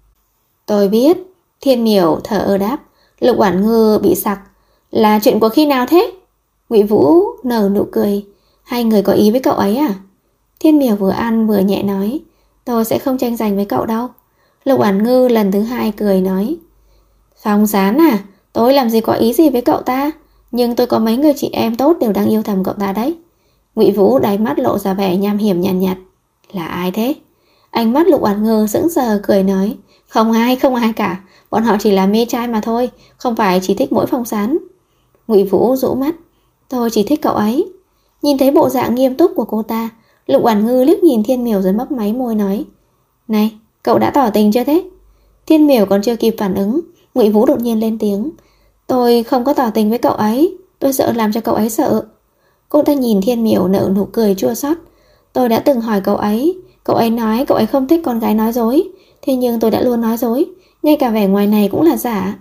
Tôi biết. Thiên Miểu thở ơ đáp. Lục Oản Ngư bị sặc, là chuyện của khi nào thế? Ngụy Vũ nở nụ cười, hai người có ý với cậu ấy à? Thiên Miểu vừa ăn vừa nhẹ nói, tôi sẽ không tranh giành với cậu đâu. Lục Oản Ngư lần thứ hai cười nói, Phong Sán à, tôi làm gì có ý gì với cậu ta, nhưng tôi có mấy người chị em tốt đều đang yêu thầm cậu ta đấy. Ngụy Vũ đáy mắt lộ ra vẻ nham hiểm nhàn nhạt. Là ai thế? Ánh mắt Lục Oản Ngư sững sờ cười nói, không ai cả, bọn họ chỉ là mê trai mà thôi, không phải chỉ thích mỗi Phong Sán. Ngụy Vũ rũ mắt, tôi chỉ thích cậu ấy. Nhìn thấy bộ dạng nghiêm túc của cô ta, Lục Oản Ngư liếc nhìn Thiên Miểu rồi mấp máy môi nói: "Này, cậu đã tỏ tình chưa thế?" Thiên Miểu còn chưa kịp phản ứng, Ngụy Vũ đột nhiên lên tiếng: "Tôi không có tỏ tình với cậu ấy, tôi sợ làm cho cậu ấy sợ." Cô ta nhìn Thiên Miểu nở nụ cười chua xót. "Tôi đã từng hỏi cậu ấy nói cậu ấy không thích con gái nói dối, thế nhưng tôi đã luôn nói dối, ngay cả vẻ ngoài này cũng là giả."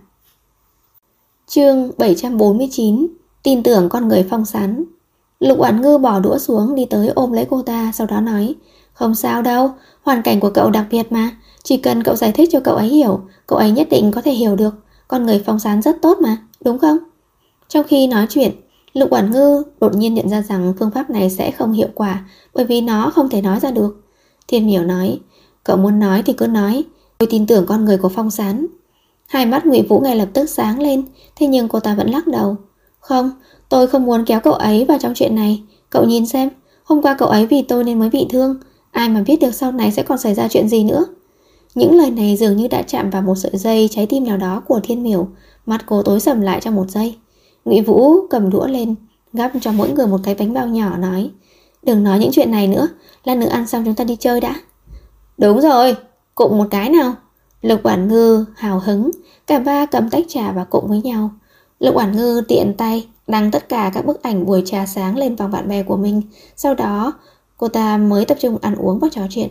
Chương 749: Tin tưởng con người Phong Sán. Lục Oản Ngư bỏ đũa xuống, đi tới ôm lấy cô ta, sau đó nói: "Không sao đâu, hoàn cảnh của cậu đặc biệt mà, chỉ cần cậu giải thích cho cậu ấy hiểu, cậu ấy nhất định có thể hiểu được, con người Phong Sán rất tốt mà, đúng không?" Trong khi nói chuyện, Lục Oản Ngư đột nhiên nhận ra rằng phương pháp này sẽ không hiệu quả, bởi vì nó không thể nói ra được. Thiên Miểu nói: "Cậu muốn nói thì cứ nói, tôi tin tưởng con người của Phong Sán." Hai mắt Ngụy Vũ ngay lập tức sáng lên, thế nhưng cô ta vẫn lắc đầu. "Không, tôi không muốn kéo cậu ấy vào trong chuyện này. Cậu nhìn xem, hôm qua cậu ấy vì tôi nên mới bị thương, ai mà biết được sau này sẽ còn xảy ra chuyện gì nữa." Những lời này dường như đã chạm vào một sợi dây trái tim nào đó của Thiên Miểu, mắt cô tối sầm lại trong một giây. Ngụy Vũ cầm đũa lên, gắp cho mỗi người một cái bánh bao nhỏ, nói: "Đừng nói những chuyện này nữa, lát nữa ăn xong chúng ta đi chơi đã." "Đúng rồi, cụng một cái nào." Lục Oản Ngư hào hứng, cả ba cầm tách trà và cụng với nhau. Lục Oản Ngư tiện tay đăng tất cả các bức ảnh buổi trà sáng lên vòng bạn bè của mình, sau đó cô ta mới tập trung ăn uống và trò chuyện.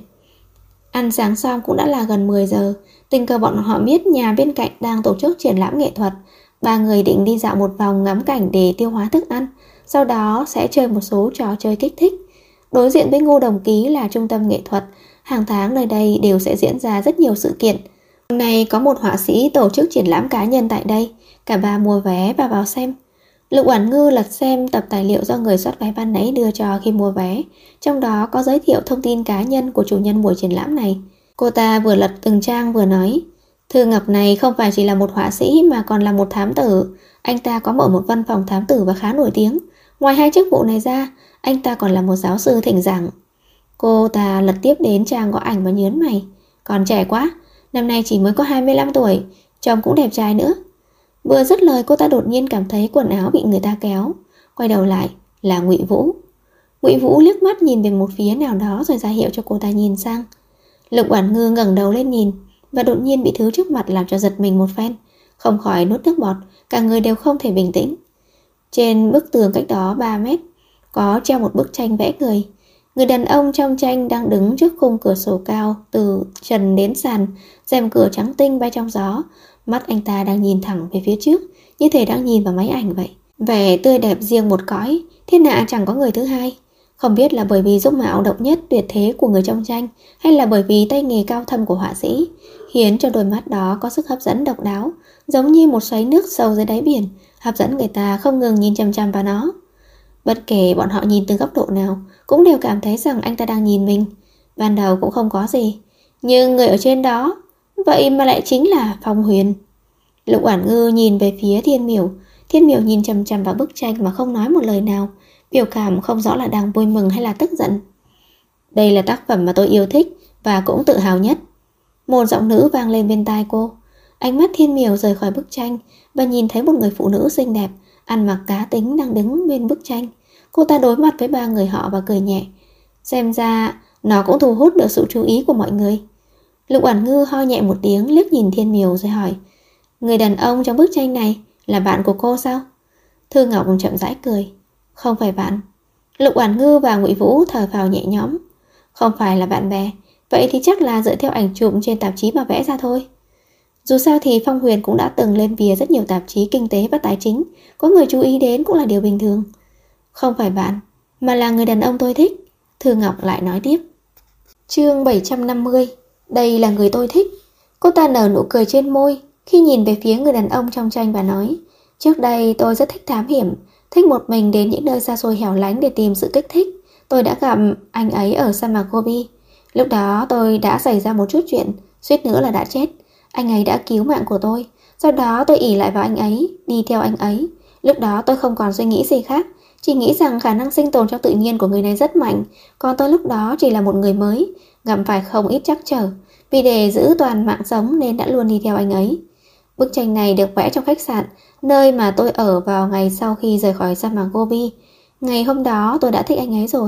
Ăn sáng xong cũng đã là gần 10 giờ, tình cờ bọn họ biết nhà bên cạnh đang tổ chức triển lãm nghệ thuật. Ba người định đi dạo một vòng ngắm cảnh để tiêu hóa thức ăn, sau đó sẽ chơi một số trò chơi kích thích. Đối diện với Ngô Đồng Ký là trung tâm nghệ thuật, hàng tháng nơi đây đều sẽ diễn ra rất nhiều sự kiện. Hôm nay có một họa sĩ tổ chức triển lãm cá nhân tại đây, cả ba mua vé và vào xem. Lục Oản Ngư lật xem tập tài liệu do người soát vé ban nãy đưa cho khi mua vé, trong đó có giới thiệu thông tin cá nhân của chủ nhân buổi triển lãm này. Cô ta vừa lật từng trang vừa nói: "Thư Ngọc này không phải chỉ là một họa sĩ mà còn là một thám tử. Anh ta có mở một văn phòng thám tử và khá nổi tiếng. Ngoài hai chức vụ này ra, anh ta còn là một giáo sư thỉnh giảng." Cô ta lật tiếp đến trang có ảnh và nhớn mày: "Còn trẻ quá, năm nay chỉ mới có 25 tuổi, trông cũng đẹp trai nữa." Vừa dứt lời, cô ta đột nhiên cảm thấy quần áo bị người ta kéo, quay đầu lại là Ngụy Vũ. Ngụy Vũ liếc mắt nhìn về một phía nào đó rồi ra hiệu cho cô ta nhìn sang. Lục Oản Ngư ngẩng đầu lên nhìn và đột nhiên bị thứ trước mặt làm cho giật mình một phen, không khỏi nuốt nước bọt, cả người đều không thể bình tĩnh. Trên bức tường cách đó 3 mét có treo một bức tranh vẽ người. Người đàn ông trong tranh đang đứng trước khung cửa sổ cao từ trần đến sàn, rèm cửa trắng tinh bay trong gió. Mắt anh ta đang nhìn thẳng về phía trước, như thể đang nhìn vào máy ảnh vậy. Vẻ tươi đẹp riêng một cõi, thiên hạ chẳng có người thứ hai. Không biết là bởi vì dung mạo độc nhất tuyệt thế của người trong tranh, hay là bởi vì tay nghề cao thâm của họa sĩ, khiến cho đôi mắt đó có sức hấp dẫn độc đáo, giống như một xoáy nước sâu dưới đáy biển, hấp dẫn người ta không ngừng nhìn chằm chằm vào nó. Bất kể bọn họ nhìn từ góc độ nào, cũng đều cảm thấy rằng anh ta đang nhìn mình. Ban đầu cũng không có gì, nhưng người ở trên đó, vậy mà lại chính là Phong Huyền. Lục Oản Ngư nhìn về phía Thiên Miểu. Thiên Miểu nhìn chằm chằm vào bức tranh mà không nói một lời nào, biểu cảm không rõ là đang vui mừng hay là tức giận. "Đây là tác phẩm mà tôi yêu thích và cũng tự hào nhất." Một giọng nữ vang lên bên tai cô. Ánh mắt Thiên Miểu rời khỏi bức tranh và nhìn thấy một người phụ nữ xinh đẹp, ăn mặc cá tính đang đứng bên bức tranh. Cô ta đối mặt với ba người họ và cười nhẹ. Xem ra nó cũng thu hút được sự chú ý của mọi người. Lục Oản Ngư ho nhẹ một tiếng, liếc nhìn Thiên Miểu rồi hỏi: "Người đàn ông trong bức tranh này là bạn của cô sao?" Thư Ngọc chậm rãi cười: "Không phải bạn." Lục Oản Ngư và Ngụy Vũ thở phào nhẹ nhõm. Không phải là bạn bè, vậy thì chắc là dựa theo ảnh chụp trên tạp chí mà vẽ ra thôi. Dù sao thì Phong Huyền cũng đã từng lên bìa rất nhiều tạp chí kinh tế và tài chính, có người chú ý đến cũng là điều bình thường. "Không phải bạn, mà là người đàn ông tôi thích." Thư Ngọc lại nói tiếp. Chương 750: Đây là người tôi thích. Cô ta nở nụ cười trên môi khi nhìn về phía người đàn ông trong tranh và nói: "Trước đây tôi rất thích thám hiểm, thích một mình đến những nơi xa xôi hẻo lánh để tìm sự kích thích. Tôi đã gặp anh ấy ở sa mạc Gobi. Lúc đó tôi đã xảy ra một chút chuyện, suýt nữa là đã chết. Anh ấy đã cứu mạng của tôi. Sau đó tôi ỷ lại vào anh ấy, đi theo anh ấy. Lúc đó tôi không còn suy nghĩ gì khác, chỉ nghĩ rằng khả năng sinh tồn trong tự nhiên của người này rất mạnh. Còn tôi lúc đó chỉ là một người mới, gặp phải không ít trắc trở. Vì để giữ toàn mạng sống nên đã luôn đi theo anh ấy." Bức tranh này được vẽ trong khách sạn, nơi mà tôi ở vào ngày sau khi rời khỏi sa mạc Gobi. Ngày hôm đó tôi đã thích anh ấy rồi.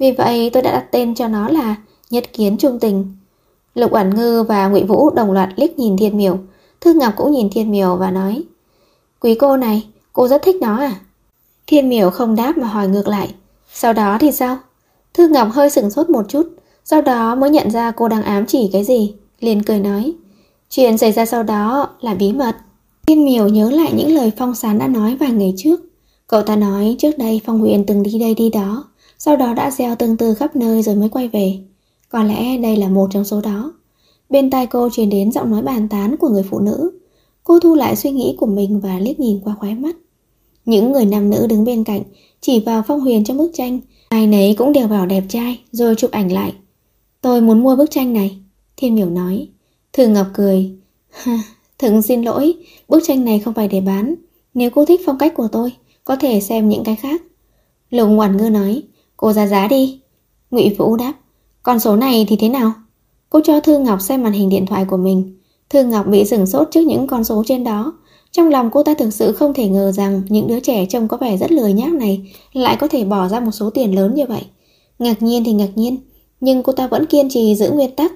Vì vậy tôi đã đặt tên cho nó là Nhất Kiến Trung Tình. Lục Uẩn Ngư và Ngụy Vũ đồng loạt liếc nhìn Thiên Miểu. Thư Ngọc cũng nhìn Thiên Miểu và nói: Quý cô này, cô rất thích nó à? Thiên Miểu không đáp mà hỏi ngược lại: Sau đó thì sao? Thư Ngọc hơi sửng sốt một chút, sau đó mới nhận ra cô đang ám chỉ cái gì, liền cười nói: Chuyện xảy ra sau đó là bí mật. Thiên Miểu nhớ lại những lời Phong Sán đã nói vài ngày trước. Cậu ta nói trước đây Phong Huyền từng đi đây đi đó, sau đó đã gieo tương tư khắp nơi rồi mới quay về. Có lẽ đây là một trong số đó. Bên tai cô truyền đến giọng nói bàn tán của người phụ nữ. Cô thu lại suy nghĩ của mình và liếc nhìn qua khóe mắt. Những người nam nữ đứng bên cạnh chỉ vào Phong Huyền trong bức tranh, ai nấy cũng đều bảo đẹp trai rồi chụp ảnh lại. Tôi muốn mua bức tranh này, Thiên Miểu nói. Thư Ngọc cười: Thực xin lỗi, bức tranh này không phải để bán. Nếu cô thích phong cách của tôi, có thể xem những cái khác. Lục Uẩn Ngư nói: Cô ra giá đi. Ngụy Vũ đáp: Con số này thì thế nào? Cô cho Thư Ngọc xem màn hình điện thoại của mình. Thư Ngọc bị sửng sốt trước những con số trên đó. Trong lòng cô ta thực sự không thể ngờ rằng những đứa trẻ trông có vẻ rất lười nhác này lại có thể bỏ ra một số tiền lớn như vậy. Ngạc nhiên thì ngạc nhiên, nhưng cô ta vẫn kiên trì giữ nguyên tắc.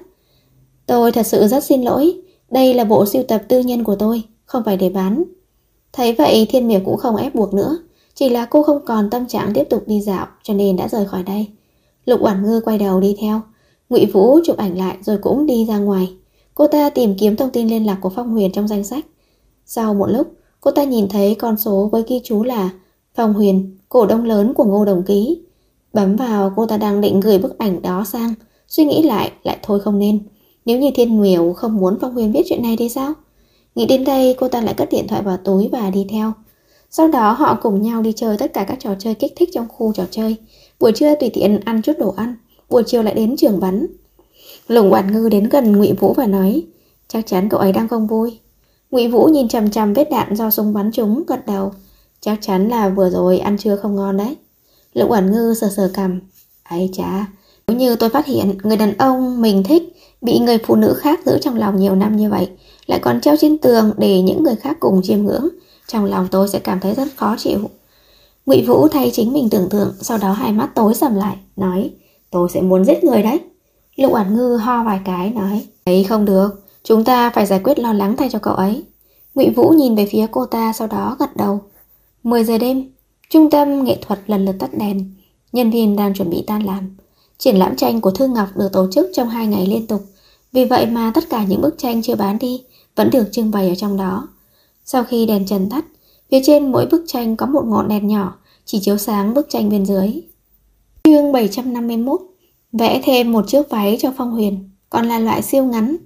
Tôi thật sự rất xin lỗi, đây là bộ sưu tập tư nhân của tôi, không phải để bán. Thấy vậy Thiên Miểu cũng không ép buộc nữa, chỉ là cô không còn tâm trạng tiếp tục đi dạo cho nên đã rời khỏi đây. Lục Uẩn Ngư quay đầu đi theo. Ngụy Vũ chụp ảnh lại rồi cũng đi ra ngoài. Cô ta tìm kiếm thông tin liên lạc của Phong Huyền trong danh sách. Sau một lúc, cô ta nhìn thấy con số với ghi chú là Phong Huyền, cổ đông lớn của Ngô Đồng Ký. Bấm vào, cô ta đang định gửi bức ảnh đó sang. Suy nghĩ lại thôi không nên. Nếu như Thiên Miểu không muốn Phong Huyền biết chuyện này thì sao? Nghĩ đến đây, cô ta lại cất điện thoại vào túi và đi theo. Sau đó họ cùng nhau đi chơi tất cả các trò chơi kích thích trong khu trò chơi. Buổi trưa tùy tiện ăn chút đồ ăn, buổi chiều lại đến trường bắn. Lục Uẩn Ngư đến gần Ngụy Vũ và nói: Chắc chắn cậu ấy đang không vui. Ngụy Vũ nhìn chằm chằm vết đạn do súng bắn trúng, gật đầu: Chắc chắn là vừa rồi ăn trưa không ngon đấy. Lục Uẩn Ngư sờ sờ cằm: Ấy chà, nếu như tôi phát hiện người đàn ông mình thích bị người phụ nữ khác giữ trong lòng nhiều năm như vậy, lại còn treo trên tường để những người khác cùng chiêm ngưỡng, trong lòng tôi sẽ cảm thấy rất khó chịu. Ngụy Vũ thay chính mình tưởng tượng, sau đó hai mắt tối sầm lại, nói: Tôi sẽ muốn giết người đấy. Lục Uẩn Ngư ho vài cái, nói: Ấy không được, chúng ta phải giải quyết lo lắng thay cho cậu ấy. Ngụy Vũ nhìn về phía cô ta, sau đó gật đầu. 10 giờ đêm, trung tâm nghệ thuật lần lượt tắt đèn. Nhân viên đang chuẩn bị tan làm. Triển lãm tranh của Thư Ngọc được tổ chức trong 2 ngày liên tục. Vì vậy mà tất cả những bức tranh chưa bán đi vẫn được trưng bày ở trong đó. Sau khi đèn trần tắt, phía trên mỗi bức tranh có một ngọn đèn nhỏ chỉ chiếu sáng bức tranh bên dưới. Chương 751. Vẽ thêm một chiếc váy cho Phong Huyền, còn là loại siêu ngắn.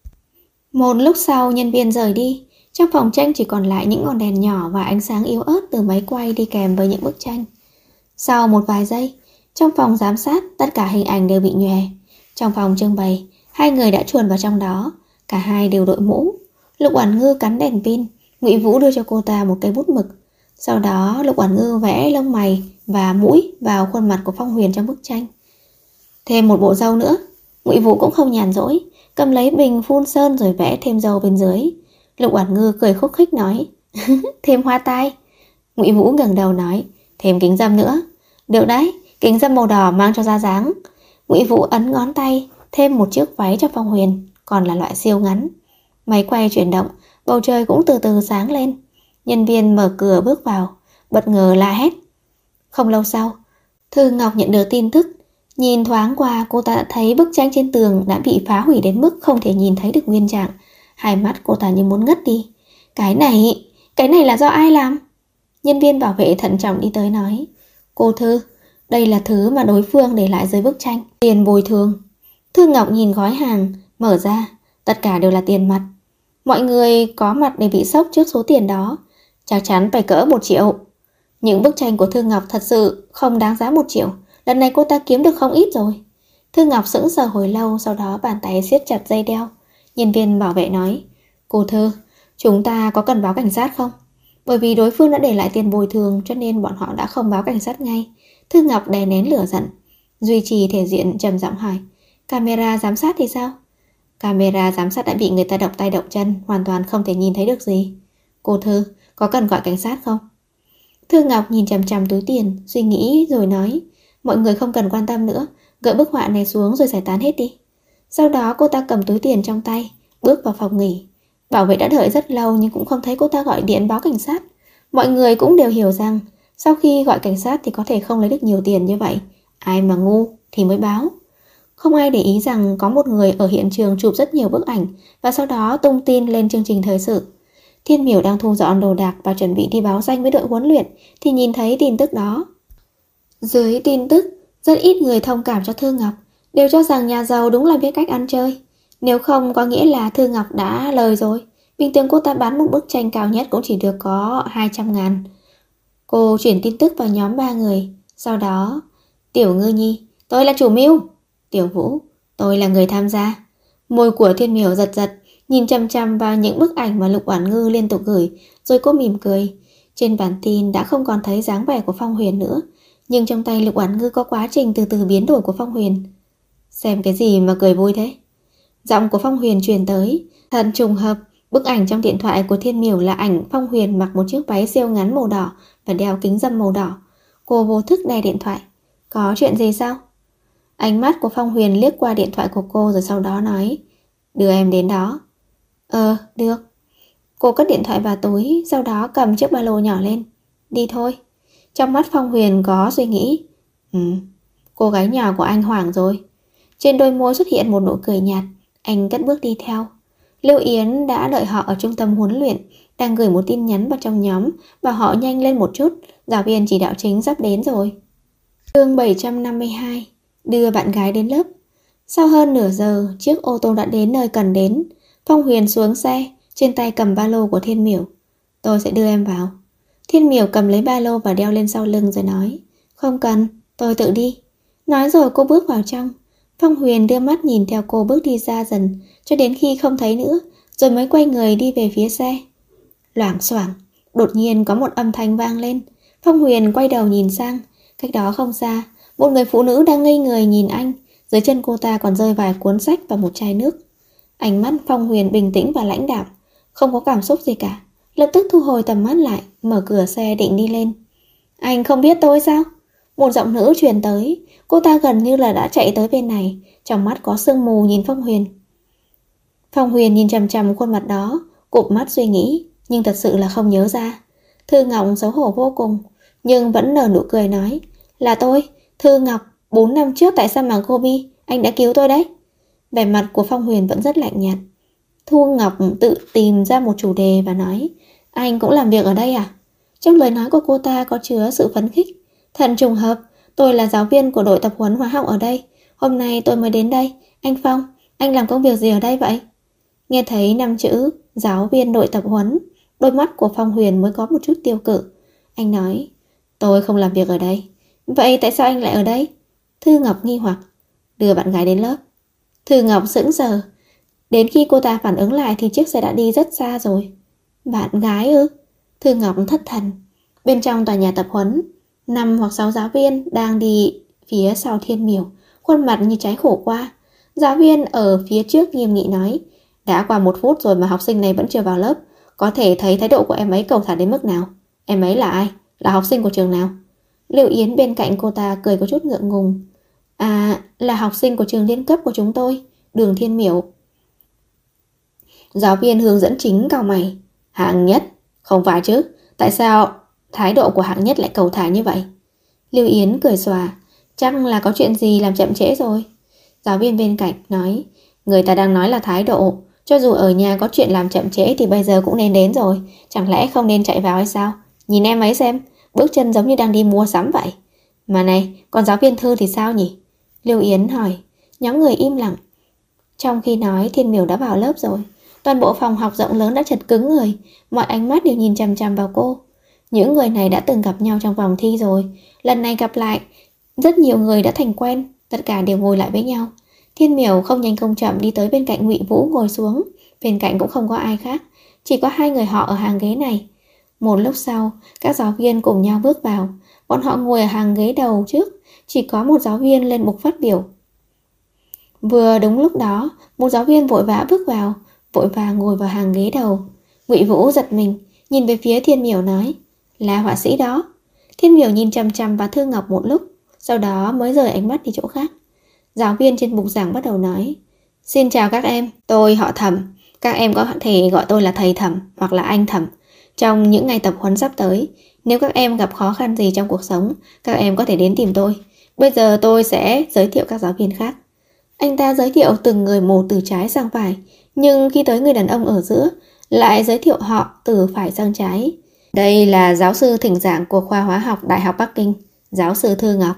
Một lúc sau nhân viên rời đi. Trong phòng tranh chỉ còn lại những ngọn đèn nhỏ và ánh sáng yếu ớt từ máy quay đi kèm với những bức tranh. Sau một vài giây, trong phòng giám sát tất cả hình ảnh đều bị nhòe. Trong phòng trưng bày, 2 người đã chuồn vào trong đó. Cả hai đều đội mũ. Lục Uẩn Ngư cắm đèn pin, Ngụy Vũ đưa cho cô ta một cây bút mực. Sau đó Lục Uẩn Ngư vẽ lông mày và mũi vào khuôn mặt của Phong Huyền trong bức tranh. Thêm một bộ râu nữa. Ngụy Vũ cũng không nhàn rỗi, cầm lấy bình phun sơn rồi vẽ thêm râu bên dưới. Lục Uẩn Ngư cười khúc khích nói: Thêm hoa tai. Ngụy Vũ ngẩng đầu nói: Thêm kính râm nữa. Được đấy, kính râm màu đỏ mang cho ra dáng. Ngụy Vũ ấn ngón tay, thêm một chiếc váy cho Phong Huyền, còn là loại siêu ngắn. Máy quay chuyển động, bầu trời cũng từ từ sáng lên. Nhân viên mở cửa bước vào, bất ngờ la hét. Không lâu sau, Thư Ngọc nhận được tin tức. Nhìn thoáng qua, cô ta đã thấy bức tranh trên tường đã bị phá hủy đến mức không thể nhìn thấy được nguyên trạng. Hai mắt cô ta như muốn ngất đi. Cái này là do ai làm? Nhân viên bảo vệ thận trọng đi tới nói: Cô Thư, đây là thứ mà đối phương để lại dưới bức tranh, tiền bồi thường. Thư Ngọc nhìn gói hàng, mở ra, tất cả đều là tiền mặt. Mọi người có mặt đều bị sốc trước số tiền đó, chắc chắn phải cỡ 1 triệu. Những bức tranh của Thư Ngọc thật sự không đáng giá 1 triệu, lần này cô ta kiếm được không ít rồi. Thư Ngọc sững sờ hồi lâu, sau đó bàn tay siết chặt dây đeo. Nhân viên bảo vệ nói: Cô Thư, chúng ta có cần báo cảnh sát không? Bởi vì đối phương đã để lại tiền bồi thường cho nên bọn họ đã không báo cảnh sát ngay. Thư Ngọc đè nén lửa giận, duy trì thể diện trầm giọng hỏi: Camera giám sát thì sao? Camera giám sát đã bị người ta động tay động chân, hoàn toàn không thể nhìn thấy được gì. Cô Thư, có cần gọi cảnh sát không? Thư Ngọc nhìn chằm chằm túi tiền, suy nghĩ rồi nói: Mọi người không cần quan tâm nữa, gỡ bức họa này xuống rồi giải tán hết đi. Sau đó cô ta cầm túi tiền trong tay, bước vào phòng nghỉ. Bảo vệ đã đợi rất lâu nhưng cũng không thấy cô ta gọi điện báo cảnh sát. Mọi người cũng đều hiểu rằng sau khi gọi cảnh sát thì có thể không lấy được nhiều tiền như vậy. Ai mà ngu thì mới báo. Không ai để ý rằng có một người ở hiện trường chụp rất nhiều bức ảnh và sau đó tung tin lên chương trình thời sự. Thiên Miểu đang thu dọn đồ đạc và chuẩn bị đi báo danh với đội huấn luyện thì nhìn thấy tin tức đó. Dưới tin tức, rất ít người thông cảm cho Thư Ngọc, đều cho rằng nhà giàu đúng là biết cách ăn chơi. Nếu không có nghĩa là Thư Ngọc đã lời rồi. Bình thường cô ta bán một bức tranh cao nhất cũng chỉ được có 200.000. Cô chuyển tin tức vào nhóm 3 người. Sau đó, Tiểu Ngư Nhi, tôi là chủ mưu. Tiểu Vũ, tôi là người tham gia. Môi của Thiên Miểu giật giật, nhìn chằm chằm vào những bức ảnh mà Lục Oản Ngư liên tục gửi, rồi cô mỉm cười. Trên bản tin đã không còn thấy dáng vẻ của Phong Huyền nữa, nhưng trong tay Lục Oản Ngư có quá trình từ từ biến đổi của Phong Huyền. Xem cái gì mà cười vui thế? Giọng của Phong Huyền truyền tới. Thật trùng hợp, bức ảnh trong điện thoại của Thiên Miểu là ảnh Phong Huyền mặc một chiếc váy siêu ngắn màu đỏ và đeo kính râm màu đỏ. Cô vô thức đè điện thoại. Có chuyện gì sao? Ánh mắt của Phong Huyền liếc qua điện thoại của cô rồi sau đó nói, đưa em đến đó. Được. Cô cất điện thoại vào túi, sau đó cầm chiếc ba lô nhỏ lên. Đi thôi. Trong mắt Phong Huyền có suy nghĩ. Cô gái nhỏ của anh hoảng rồi. Trên đôi môi xuất hiện một nụ cười nhạt. Anh cất bước đi theo. Lưu Yến đã đợi họ ở trung tâm huấn luyện, đang gửi một tin nhắn vào trong nhóm, bảo họ nhanh lên một chút, giáo viên chỉ đạo chính sắp đến rồi. Chương 752. Đưa bạn gái đến lớp. Sau hơn nửa giờ, chiếc ô tô đã đến nơi cần đến. Phong Huyền xuống xe, trên tay cầm ba lô của Thiên Miểu. Tôi sẽ đưa em vào. Thiên Miểu cầm lấy ba lô và đeo lên sau lưng rồi nói, không cần, tôi tự đi. Nói rồi cô bước vào trong. Phong Huyền đưa mắt nhìn theo cô bước đi xa dần, cho đến khi không thấy nữa, rồi mới quay người đi về phía xe. Loảng xoảng, đột nhiên có một âm thanh vang lên. Phong Huyền quay đầu nhìn sang, cách đó không xa, một người phụ nữ đang ngây người nhìn anh, dưới chân cô ta còn rơi vài cuốn sách và một chai nước. Ánh mắt Phong Huyền bình tĩnh và lãnh đạm, không có cảm xúc gì cả. Lập tức thu hồi tầm mắt lại, mở cửa xe định đi lên. Anh không biết tôi sao? Một giọng nữ truyền tới. Cô ta gần như là đã chạy tới bên này, trong mắt có sương mù nhìn Phong Huyền. Phong Huyền nhìn chằm chằm khuôn mặt đó, cụp mắt suy nghĩ, nhưng thật sự là không nhớ ra. Thư Ngọc xấu hổ vô cùng, nhưng vẫn nở nụ cười nói, là tôi, Thư Ngọc, 4 năm trước tại Sa mạc Gobi, anh đã cứu tôi đấy. Vẻ mặt của Phong Huyền vẫn rất lạnh nhạt. Thu Ngọc tự tìm ra một chủ đề và nói, anh cũng làm việc ở đây à? Trong lời nói của cô ta có chứa sự phấn khích. Thật trùng hợp, tôi là giáo viên của đội tập huấn hóa học ở đây. Hôm nay tôi mới đến đây. Anh Phong, anh làm công việc gì ở đây vậy? Nghe thấy 5 chữ giáo viên đội tập huấn, đôi mắt của Phong Huyền mới có một chút tiêu cự. Anh nói, tôi không làm việc ở đây. Vậy tại sao anh lại ở đây? Thư Ngọc nghi hoặc, đưa bạn gái đến lớp. Thư Ngọc sững sờ. Đến khi cô ta phản ứng lại thì chiếc xe đã đi rất xa rồi. Bạn gái ư? Thư Ngọc thất thần. Bên trong tòa nhà tập huấn, 5 hoặc 6 giáo viên đang đi phía sau Thiên Miểu, khuôn mặt như cháy khổ qua. Giáo viên ở phía trước nghiêm nghị nói, đã qua 1 phút rồi mà học sinh này vẫn chưa vào lớp. Có thể thấy thái độ của em ấy cầu thả đến mức nào. Em ấy là ai? Là học sinh của trường nào? Lưu Yến bên cạnh cô ta cười có chút ngượng ngùng. À, là học sinh của trường liên cấp của chúng tôi, Đường Thiên Miểu. Giáo viên hướng dẫn chính cau mày. Hạng nhất? Không phải chứ, tại sao thái độ của hạng nhất lại cầu thả như vậy? Lưu Yến cười xòa, chắc là có chuyện gì làm chậm trễ rồi. Giáo viên bên cạnh nói, người ta đang nói là thái độ, cho dù ở nhà có chuyện làm chậm trễ thì bây giờ cũng nên đến rồi, chẳng lẽ không nên chạy vào hay sao? Nhìn em ấy xem, bước chân giống như đang đi mua sắm vậy. Mà này, còn giáo viên Thư thì sao nhỉ? Lưu Yến hỏi. Nhóm người im lặng. Trong khi nói, Thiên Miểu đã vào lớp rồi. Toàn bộ phòng học rộng lớn đã chật cứng người, mọi ánh mắt đều nhìn chằm chằm vào cô. Những người này đã từng gặp nhau trong vòng thi rồi, lần này gặp lại, rất nhiều người đã thành quen, tất cả đều ngồi lại với nhau. Thiên Miểu không nhanh không chậm đi tới bên cạnh Ngụy Vũ ngồi xuống, bên cạnh cũng không có ai khác, chỉ có 2 người họ ở hàng ghế này. Một lúc sau, các giáo viên cùng nhau bước vào, bọn họ ngồi ở hàng ghế đầu trước, chỉ có một giáo viên lên bục phát biểu. Vừa đúng lúc đó, một giáo viên vội vã bước vào, vội vàng ngồi vào hàng ghế đầu. Ngụy Vũ giật mình, nhìn về phía Thiên Miểu nói, là họa sĩ đó. Thiên Miểu nhìn chằm chằm vào Thư Ngọc một lúc, sau đó mới rời ánh mắt đi chỗ khác. Giáo viên trên bục giảng bắt đầu nói: Xin chào các em, tôi họ Thẩm. Các em có thể gọi tôi là thầy Thẩm hoặc là anh Thẩm. Trong những ngày tập huấn sắp tới, nếu các em gặp khó khăn gì trong cuộc sống, các em có thể đến tìm tôi. Bây giờ tôi sẽ giới thiệu các giáo viên khác. Anh ta giới thiệu từng người một từ trái sang phải, nhưng khi tới người đàn ông ở giữa, lại giới thiệu họ từ phải sang trái. Đây là giáo sư thỉnh giảng của khoa hóa học Đại học Bắc Kinh, giáo sư Thư Ngọc.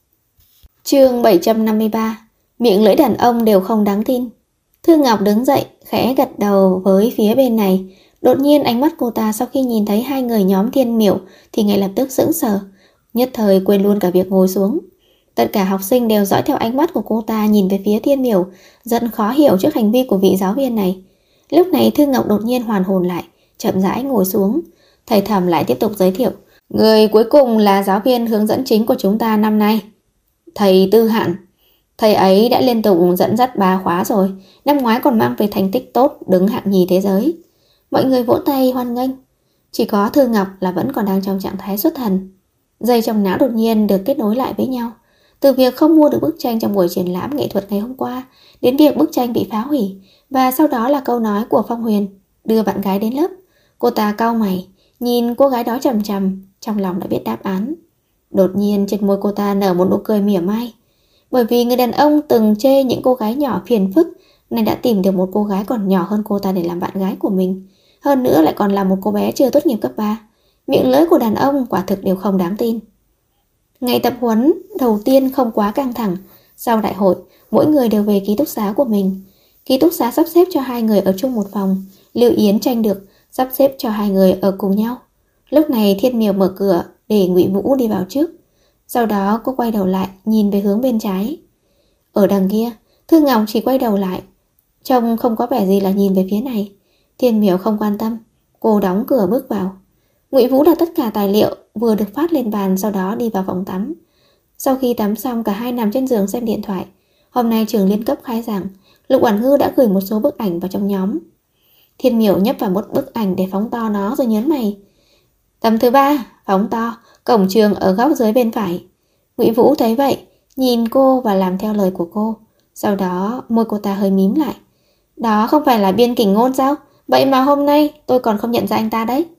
Chương 753. Miệng lưỡi đàn ông đều không đáng tin. Thư Ngọc đứng dậy, khẽ gật đầu với phía bên này. Đột nhiên ánh mắt cô ta sau khi nhìn thấy hai người nhóm Thiên Miểu thì ngay lập tức sững sờ, nhất thời quên luôn cả việc ngồi xuống. Tất cả học sinh đều dõi theo ánh mắt của cô ta nhìn về phía Thiên Miểu, rất khó hiểu trước hành vi của vị giáo viên này. Lúc này Thư Ngọc đột nhiên hoàn hồn lại, chậm rãi ngồi xuống. Thầy Thẩm lại tiếp tục giới thiệu: Người cuối cùng là giáo viên hướng dẫn chính của chúng ta năm nay, thầy Tư Hạn. Thầy ấy đã liên tục dẫn dắt 3 khóa rồi, năm ngoái còn mang về thành tích tốt, đứng hạng nhì thế giới. Mọi người vỗ tay hoan nghênh. Chỉ có Thư Ngọc là vẫn còn đang trong trạng thái xuất thần. Dây trong não đột nhiên được kết nối lại với nhau. Từ việc không mua được bức tranh trong buổi triển lãm nghệ thuật ngày hôm qua, đến việc bức tranh bị phá hủy, và sau đó là câu nói của Phong Huyền đưa bạn gái đến lớp. Cô ta cau mày, nhìn cô gái đó chằm chằm, trong lòng đã biết đáp án. Đột nhiên trên môi cô ta nở một nụ cười mỉa mai. Bởi vì người đàn ông từng chê những cô gái nhỏ phiền phức, nên đã tìm được một cô gái còn nhỏ hơn cô ta để làm bạn gái của mình. Hơn nữa lại còn là một cô bé chưa tốt nghiệp cấp 3. Miệng lưỡi của đàn ông quả thực đều không đáng tin. Ngày tập huấn đầu tiên không quá căng thẳng. Sau đại hội, mỗi người đều về ký túc xá của mình. Ký túc xá sắp xếp cho hai người ở chung một phòng. Lưu Yến tranh được sắp xếp cho hai người ở cùng nhau. Lúc này Thiên Miểu mở cửa để Ngụy Vũ đi vào trước. Sau đó cô quay đầu lại nhìn về hướng bên trái. Ở đằng kia, Thư Ngọc chỉ quay đầu lại, trông không có vẻ gì là nhìn về phía này. Thiên Miểu không quan tâm, cô đóng cửa bước vào. Ngụy Vũ đặt tất cả tài liệu vừa được phát lên bàn, sau đó đi vào phòng tắm. Sau khi tắm xong, cả hai nằm trên giường xem điện thoại. Hôm nay trường liên cấp khai giảng, Lục Oản Hư đã gửi một số bức ảnh vào trong nhóm. Thiên Miểu nhấp vào một bức ảnh để phóng to nó rồi nhớn mày. Tấm thứ 3, phóng to, cổng trường ở góc dưới bên phải. Ngụy Vũ thấy vậy, nhìn cô và làm theo lời của cô. Sau đó môi cô ta hơi mím lại. Đó không phải là Biên Kình Ngôn sao? Vậy mà hôm nay tôi còn không nhận ra anh ta đấy.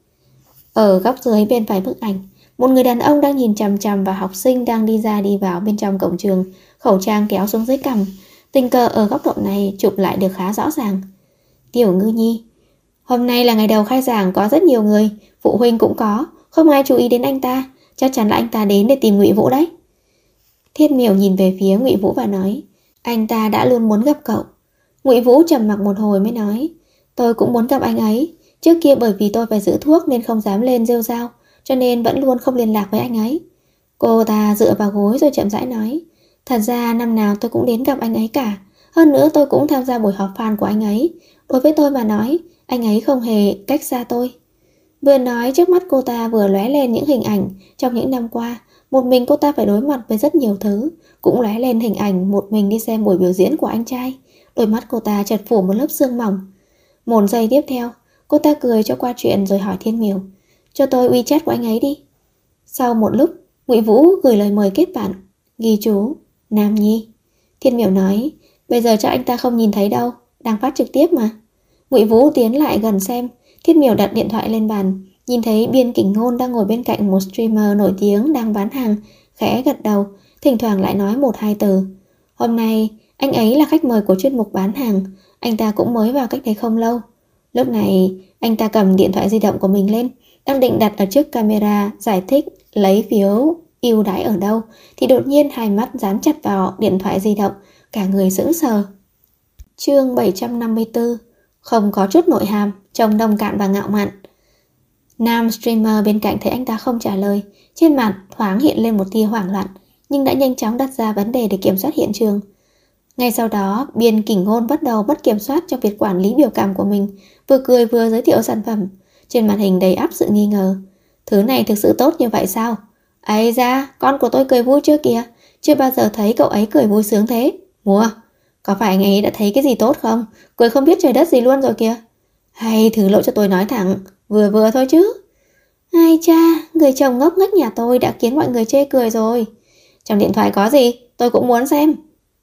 Ở góc dưới bên phải bức ảnh, một người đàn ông đang nhìn chằm chằm vào học sinh đang đi ra đi vào bên trong cổng trường, khẩu trang kéo xuống dưới cằm. Tình cờ ở góc độ này chụp lại được khá rõ ràng. Tiểu Ngư Nhi. Hôm nay là ngày đầu khai giảng, có rất nhiều người, phụ huynh cũng có, không ai chú ý đến anh ta. Chắc chắn là anh ta đến để tìm Ngụy Vũ đấy. Thiên Miểu nhìn về phía Ngụy Vũ và nói: Anh ta đã luôn muốn gặp cậu. Ngụy Vũ trầm mặc một hồi mới nói: Tôi cũng muốn gặp anh ấy. Trước kia bởi vì tôi phải giữ thuốc nên không dám lên rêu rao, cho nên vẫn luôn không liên lạc với anh ấy. Cô ta dựa vào gối rồi chậm rãi nói: Thật ra năm nào tôi cũng đến gặp anh ấy cả. Hơn nữa tôi cũng tham gia buổi họp fan của anh ấy. Đối với tôi mà nói, anh ấy không hề cách xa tôi. Vừa nói, trước mắt cô ta vừa lóe lên những hình ảnh trong những năm qua. Một mình cô ta phải đối mặt với rất nhiều thứ. Cũng lóe lên hình ảnh một mình đi xem buổi biểu diễn của anh trai. Đôi mắt cô ta chật phủ một lớp sương mỏng. Một giây tiếp theo, cô ta cười cho qua chuyện rồi hỏi Thiên Miểu: Cho tôi WeChat của anh ấy đi. Sau một lúc, Ngụy Vũ gửi lời mời kết bạn. Ghi chú: Nam Nhi. Thiên Miểu nói: Bây giờ chắc anh ta không nhìn thấy đâu, đang phát trực tiếp mà. Ngụy Vũ tiến lại gần xem. Thiên Miểu đặt điện thoại lên bàn, nhìn thấy Biên Kình Ngôn đang ngồi bên cạnh một streamer nổi tiếng đang bán hàng, khẽ gật đầu, thỉnh thoảng lại nói 1-2 từ. Hôm nay, anh ấy là khách mời của chuyên mục bán hàng, anh ta cũng mới vào cách đây không lâu. Lúc này, anh ta cầm điện thoại di động của mình lên, đang định đặt ở trước camera giải thích lấy phiếu ưu đãi ở đâu, thì đột nhiên hai mắt dán chặt vào điện thoại di động, cả người sững sờ. Chương 754. Không có chút nội hàm, trông nông cạn và ngạo mạn. Nam streamer bên cạnh thấy anh ta không trả lời, trên mặt thoáng hiện lên một tia hoảng loạn, nhưng đã nhanh chóng đặt ra vấn đề để kiểm soát hiện trường. Ngay sau đó, Biên Kình Ngôn bắt đầu mất kiểm soát trong việc quản lý biểu cảm của mình, vừa cười vừa giới thiệu sản phẩm. Trên màn hình đầy ắp sự nghi ngờ. Thứ này thực sự tốt như vậy sao? Ấy da, con của tôi cười vui chưa kìa, chưa bao giờ thấy cậu ấy cười vui sướng thế. Mua, có phải anh ấy đã thấy cái gì tốt không? Cười không biết trời đất gì luôn rồi kìa. Hay thử lộ cho tôi nói thẳng, vừa vừa thôi chứ. Ai cha, người chồng ngốc nghếch nhà tôi đã khiến mọi người chê cười rồi. Trong điện thoại có gì? Tôi cũng muốn xem.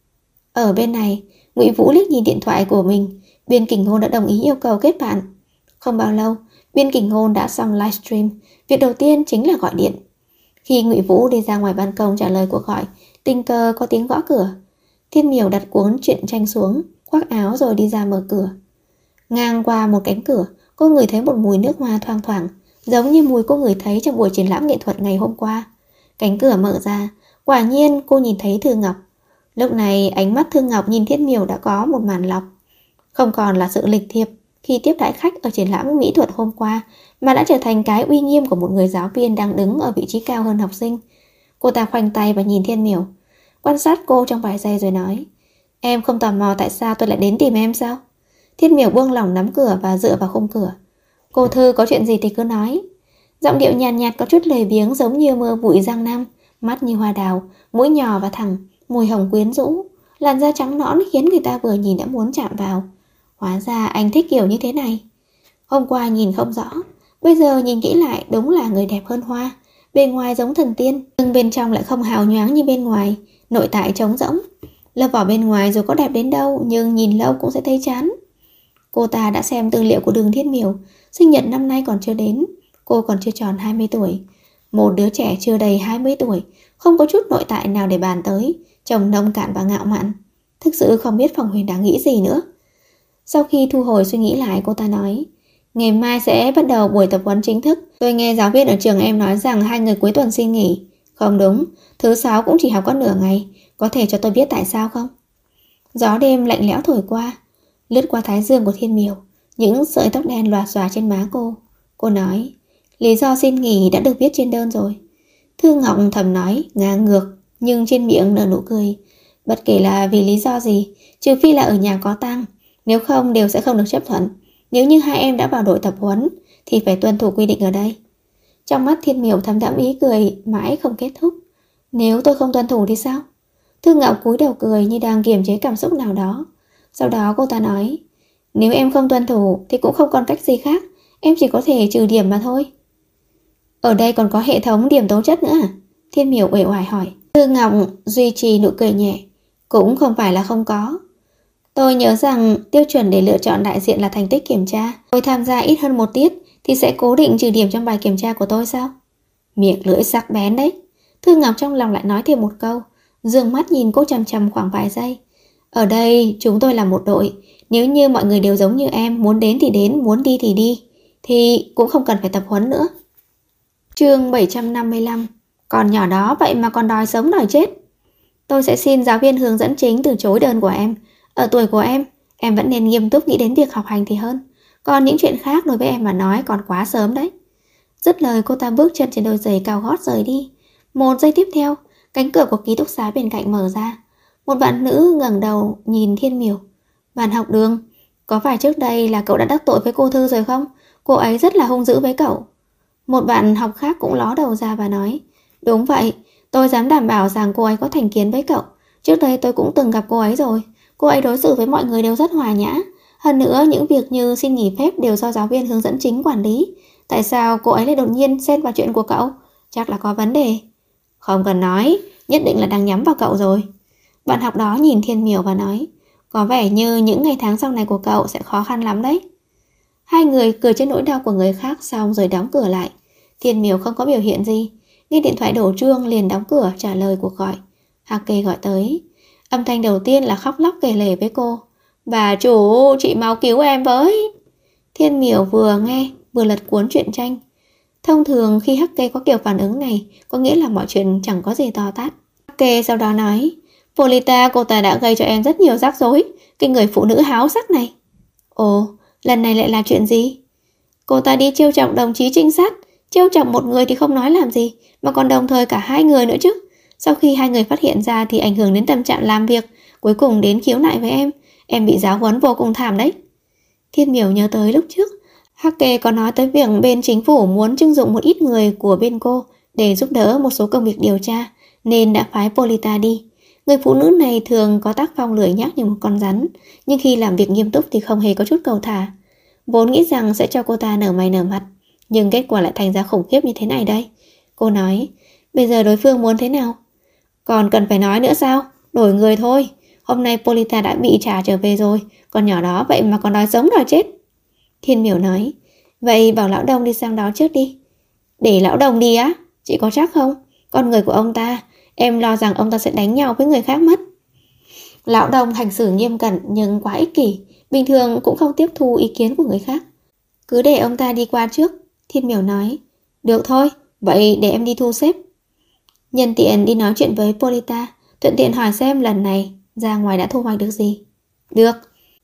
Ở bên này, Ngụy Vũ liếc nhìn điện thoại của mình. Biên Kình Ngôn đã đồng ý yêu cầu kết bạn. Không bao lâu, Biên Kình Ngôn đã xong livestream. Việc đầu tiên chính là gọi điện. Khi Ngụy Vũ đi ra ngoài ban công trả lời cuộc gọi, tình cờ có tiếng gõ cửa. Thiên Miểu đặt cuốn truyện tranh xuống, khoác áo rồi đi ra mở cửa. Ngang qua một cánh cửa, cô ngửi thấy một mùi nước hoa thoang thoảng, giống như mùi cô ngửi thấy trong buổi triển lãm nghệ thuật ngày hôm qua. Cánh cửa mở ra, quả nhiên cô nhìn thấy Thư Ngọc. Lúc này ánh mắt Thư Ngọc nhìn Thiên Miểu đã có một màn lọc. Không còn là sự lịch thiệp khi tiếp đãi khách ở triển lãm mỹ thuật hôm qua, mà đã trở thành cái uy nghiêm của một người giáo viên đang đứng ở vị trí cao hơn học sinh. Cô ta khoanh tay và nhìn Thiên Miểu, quan sát cô trong vài giây rồi nói: Em không tò mò tại sao tôi lại đến tìm em sao? Thiên Miểu buông lỏng nắm cửa và dựa vào khung cửa. Cô Thư có chuyện gì thì cứ nói. Giọng điệu nhàn nhạt có chút lười biếng giống như mưa bụi Giang Nam, mắt như hoa đào, mũi nhỏ và thẳng, mùi hồng quyến rũ, làn da trắng nõn khiến người ta vừa nhìn đã muốn chạm vào. Hóa ra anh thích kiểu như thế này. Hôm qua nhìn không rõ, bây giờ nhìn kỹ lại đúng là người đẹp hơn hoa. Bên ngoài giống thần tiên, nhưng bên trong lại không hào nhoáng như bên ngoài, nội tại trống rỗng. Lớp vỏ bên ngoài dù có đẹp đến đâu, nhưng nhìn lâu cũng sẽ thấy chán. Cô ta đã xem tư liệu của Đường Thiên Miểu, sinh nhật năm nay còn chưa đến, cô còn chưa tròn 20 tuổi. Một đứa trẻ chưa đầy 20 tuổi, không có chút nội tại nào để bàn tới, trông nông cạn và ngạo mạn. Thực sự không biết Phong Huyền đang nghĩ gì nữa. Sau khi thu hồi suy nghĩ lại, cô ta nói: Ngày mai sẽ bắt đầu buổi tập huấn chính thức. Tôi nghe giáo viên ở trường em nói rằng 2 người cuối tuần xin nghỉ. Không đúng, thứ 6 cũng chỉ học có nửa ngày. Có thể cho tôi biết tại sao không? Gió đêm lạnh lẽo thổi qua, lướt qua thái dương của Thiên Miểu, những sợi tóc đen loạt xòa trên má cô. Cô nói: Lý do xin nghỉ đã được viết trên đơn rồi. Thư Ngọc thầm nói ngang ngược, nhưng trên miệng nở nụ cười. Bất kể là vì lý do gì, trừ phi là ở nhà có tang, nếu không đều sẽ không được chấp thuận. Nếu như hai em đã vào đội tập huấn thì phải tuân thủ quy định ở đây. Trong mắt Thiên Miểu thầm đẫm ý cười mãi không kết thúc. Nếu tôi không tuân thủ thì sao? Thư Ngọc cúi đầu cười như đang kiềm chế cảm xúc nào đó. Sau đó cô ta nói: Nếu em không tuân thủ thì cũng không còn cách gì khác, em chỉ có thể trừ điểm mà thôi. Ở đây còn có hệ thống điểm tố chất nữa à? Thiên Miểu uể oải hỏi. Thư Ngọc duy trì nụ cười nhẹ. Cũng không phải là không có. Tôi nhớ rằng tiêu chuẩn để lựa chọn đại diện là thành tích kiểm tra. Tôi tham gia ít hơn một tiết thì sẽ cố định trừ điểm trong bài kiểm tra của tôi sao? Miệng lưỡi sắc bén đấy. Thư Ngọc trong lòng lại nói thêm một câu, dương mắt nhìn cô chằm chằm khoảng vài giây. Ở đây chúng tôi là một đội. Nếu như mọi người đều giống như em, muốn đến thì đến, muốn đi thì đi, thì cũng không cần phải tập huấn nữa. Chương 755. Còn nhỏ đó vậy mà còn đòi sống đòi chết. Tôi sẽ xin giáo viên hướng dẫn chính từ chối đơn của em. Ở tuổi của em vẫn nên nghiêm túc nghĩ đến việc học hành thì hơn. Còn những chuyện khác đối với em mà nói còn quá sớm đấy. Dứt lời cô ta bước chân trên đôi giày cao gót rời đi. Một giây tiếp theo, cánh cửa của ký túc xá bên cạnh mở ra. Một bạn nữ ngẩng đầu nhìn Thiên Miểu. Bạn học Đường, có phải trước đây là cậu đã đắc tội với cô Thư rồi không? Cô ấy rất là hung dữ với cậu. Một bạn học khác cũng ló đầu ra và nói: Đúng vậy, tôi dám đảm bảo rằng cô ấy có thành kiến với cậu. Trước đây tôi cũng từng gặp cô ấy rồi. Cô ấy đối xử với mọi người đều rất hòa nhã. Hơn nữa những việc như xin nghỉ phép đều do giáo viên hướng dẫn chính quản lý. Tại sao cô ấy lại đột nhiên xen vào chuyện của cậu? Chắc là có vấn đề. Không cần nói, nhất định là đang nhắm vào cậu rồi. Bạn học đó nhìn Thiên Miểu và nói: Có vẻ như những ngày tháng sau này của cậu sẽ khó khăn lắm đấy. Hai người cười trên nỗi đau của người khác xong rồi đóng cửa lại. Thiên Miểu không có biểu hiện gì, nghe điện thoại đổ chuông liền đóng cửa trả lời cuộc gọi. Hạc Kê gọi tới. Âm thanh đầu tiên là khóc lóc kể lể với cô: Bà chủ, chị mau cứu em với. Thiên Miểu vừa nghe vừa lật cuốn truyện tranh. Thông thường khi Hắc Kê có kiểu phản ứng này, có nghĩa là mọi chuyện chẳng có gì to tát. Hắc Kê sau đó nói: Polita, cô ta đã gây cho em rất nhiều rắc rối. Cái người phụ nữ háo sắc này. Ồ, lần này lại là chuyện gì? Cô ta đi trêu chọc đồng chí trinh sát. Trêu chọc một người thì không nói làm gì, mà còn đồng thời cả hai người nữa chứ. Sau khi hai người phát hiện ra thì ảnh hưởng đến tâm trạng làm việc, cuối cùng đến khiếu nại với em. Em bị giáo huấn vô cùng thảm đấy. Thiên Miểu nhớ tới lúc trước Hắc Kê có nói tới việc bên chính phủ muốn trưng dụng một ít người của bên cô để giúp đỡ một số công việc điều tra, nên đã phái Polita đi. Người phụ nữ này thường có tác phong lười nhác như một con rắn, nhưng khi làm việc nghiêm túc thì không hề có chút cầu thả. Vốn nghĩ rằng sẽ cho cô ta nở mày nở mặt, nhưng kết quả lại thành ra khủng khiếp như thế này đây. Cô nói: Bây giờ đối phương muốn thế nào? Còn cần phải nói nữa sao? Đổi người thôi. Hôm nay Polita đã bị trả trở về rồi. Con nhỏ đó vậy mà còn đòi sống đòi chết. Thiên Miểu nói. Vậy bảo lão Đông đi sang đó trước đi. Để lão Đông đi á? Chị có chắc không? Con người của ông ta, em lo rằng ông ta sẽ đánh nhau với người khác mất. Lão Đông hành xử nghiêm cẩn nhưng quá ích kỷ, bình thường cũng không tiếp thu ý kiến của người khác. Cứ để ông ta đi qua trước. Thiên Miểu nói. Được thôi, vậy để em đi thu xếp. Nhân tiện đi nói chuyện với Polita, thuận tiện hỏi xem lần này ra ngoài đã thu hoạch được gì. Được.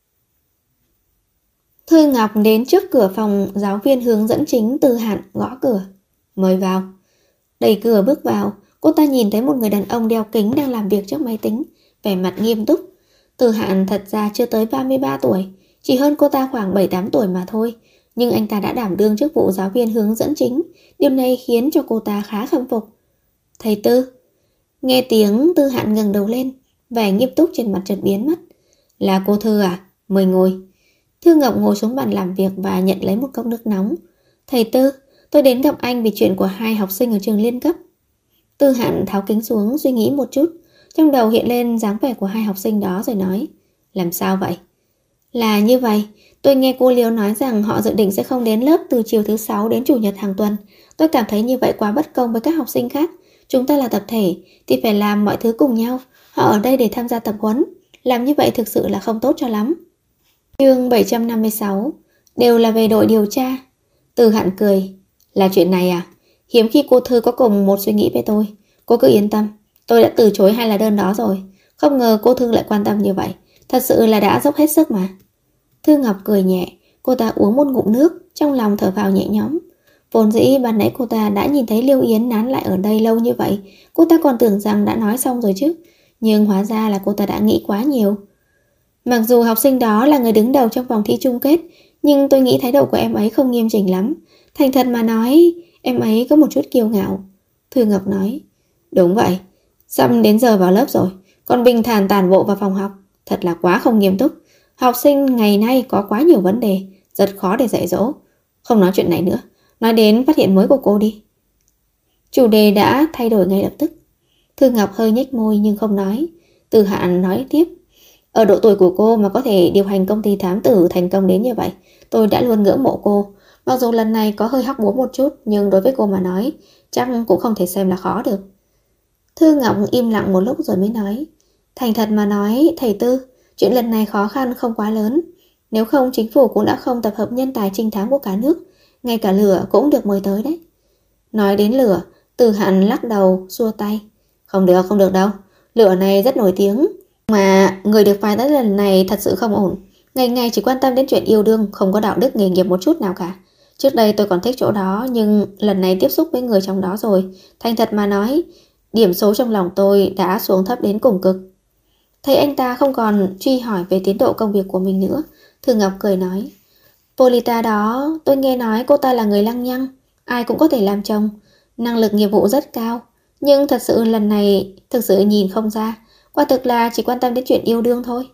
Thư Ngọc đến trước cửa phòng giáo viên hướng dẫn chính Tư Hạn, gõ cửa. Mời vào. Đẩy cửa bước vào, cô ta nhìn thấy một người đàn ông đeo kính đang làm việc trước máy tính, vẻ mặt nghiêm túc. Tư Hạn thật ra chưa tới 33 tuổi, chỉ hơn cô ta khoảng 7-8 tuổi mà thôi. Nhưng anh ta đã đảm đương chức vụ giáo viên hướng dẫn chính. Điều này khiến cho cô ta khá khâm phục. Thầy Tư. Nghe tiếng, Tư Hạn ngẩng đầu lên, vẻ nghiêm túc trên mặt chợt biến mất. Là cô Thư à? Mời ngồi. Thư Ngọc ngồi xuống bàn làm việc và nhận lấy một cốc nước nóng. Thầy Tư, tôi đến gặp anh vì chuyện của 2 học sinh ở trường liên cấp. Tư Hạn tháo kính xuống suy nghĩ một chút, trong đầu hiện lên dáng vẻ của 2 học sinh đó rồi nói. Làm sao vậy? Là như vậy, tôi nghe cô Liễu nói rằng họ dự định sẽ không đến lớp từ chiều thứ 6 đến chủ nhật hàng tuần. Tôi cảm thấy như vậy quá bất công với các học sinh khác. Chúng ta là tập thể thì phải làm mọi thứ cùng nhau. Họ ở đây để tham gia tập huấn. Làm như vậy thực sự là không tốt cho lắm. Chương 756. Đều là về đội điều tra. Tư Hạn cười. Là chuyện này à? Hiếm khi cô Thư có cùng một suy nghĩ với tôi. Cô cứ yên tâm, tôi đã từ chối 2 lá đơn đó rồi. Không ngờ cô Thư lại quan tâm như vậy. Thật sự là đã dốc hết sức mà. Thư Ngọc cười nhẹ. Cô ta uống một ngụm nước, trong lòng thở vào nhẹ nhõm. Vốn dĩ ban nãy cô ta đã nhìn thấy Liêu Yến nán lại ở đây lâu như vậy, cô ta còn tưởng rằng đã nói xong rồi chứ. Nhưng hóa ra là cô ta đã nghĩ quá nhiều. Mặc dù học sinh đó là người đứng đầu trong vòng thi chung kết, nhưng tôi nghĩ thái độ của em ấy không nghiêm chỉnh lắm. Thành thật mà nói, em ấy có một chút kiêu ngạo. Thư Ngọc nói. Đúng vậy, sắp đến giờ vào lớp rồi, còn bình thản tản bộ vào phòng học. Thật là quá không nghiêm túc. Học sinh ngày nay có quá nhiều vấn đề, rất khó để dạy dỗ. Không nói chuyện này nữa, nói đến phát hiện mới của cô đi. Chủ đề đã thay đổi ngay lập tức. Thư Ngọc hơi nhếch môi nhưng không nói. Tư Hạn nói tiếp. Ở độ tuổi của cô mà có thể điều hành công ty thám tử thành công đến như vậy, tôi đã luôn ngưỡng mộ cô. Mặc dù lần này có hơi hóc búa một chút, nhưng đối với cô mà nói, chắc cũng không thể xem là khó được. Thư Ngọc im lặng một lúc rồi mới nói. Thành thật mà nói, thầy Tư, chuyện lần này khó khăn không quá lớn. Nếu không chính phủ cũng đã không tập hợp nhân tài trinh thám của cả nước. Ngay cả Lửa cũng được mời tới đấy. Nói đến Lửa, Tư Hạn lắc đầu, xua tay. Không được đâu. Lửa này rất nổi tiếng. Mà người được phái tới lần này thật sự không ổn. Ngày ngày chỉ quan tâm đến chuyện yêu đương, không có đạo đức nghề nghiệp một chút nào cả. Trước đây tôi còn thích chỗ đó, nhưng lần này tiếp xúc với người trong đó rồi. Thành thật mà nói, điểm số trong lòng tôi đã xuống thấp đến cùng cực. Thấy anh ta không còn truy hỏi về tiến độ công việc của mình nữa, Thư Ngọc cười nói. Polita đó, tôi nghe nói cô ta là người lăng nhăng, ai cũng có thể làm chồng, năng lực nghiệp vụ rất cao. Nhưng thật sự lần này thực sự nhìn không ra, quả thực là chỉ quan tâm đến chuyện yêu đương thôi.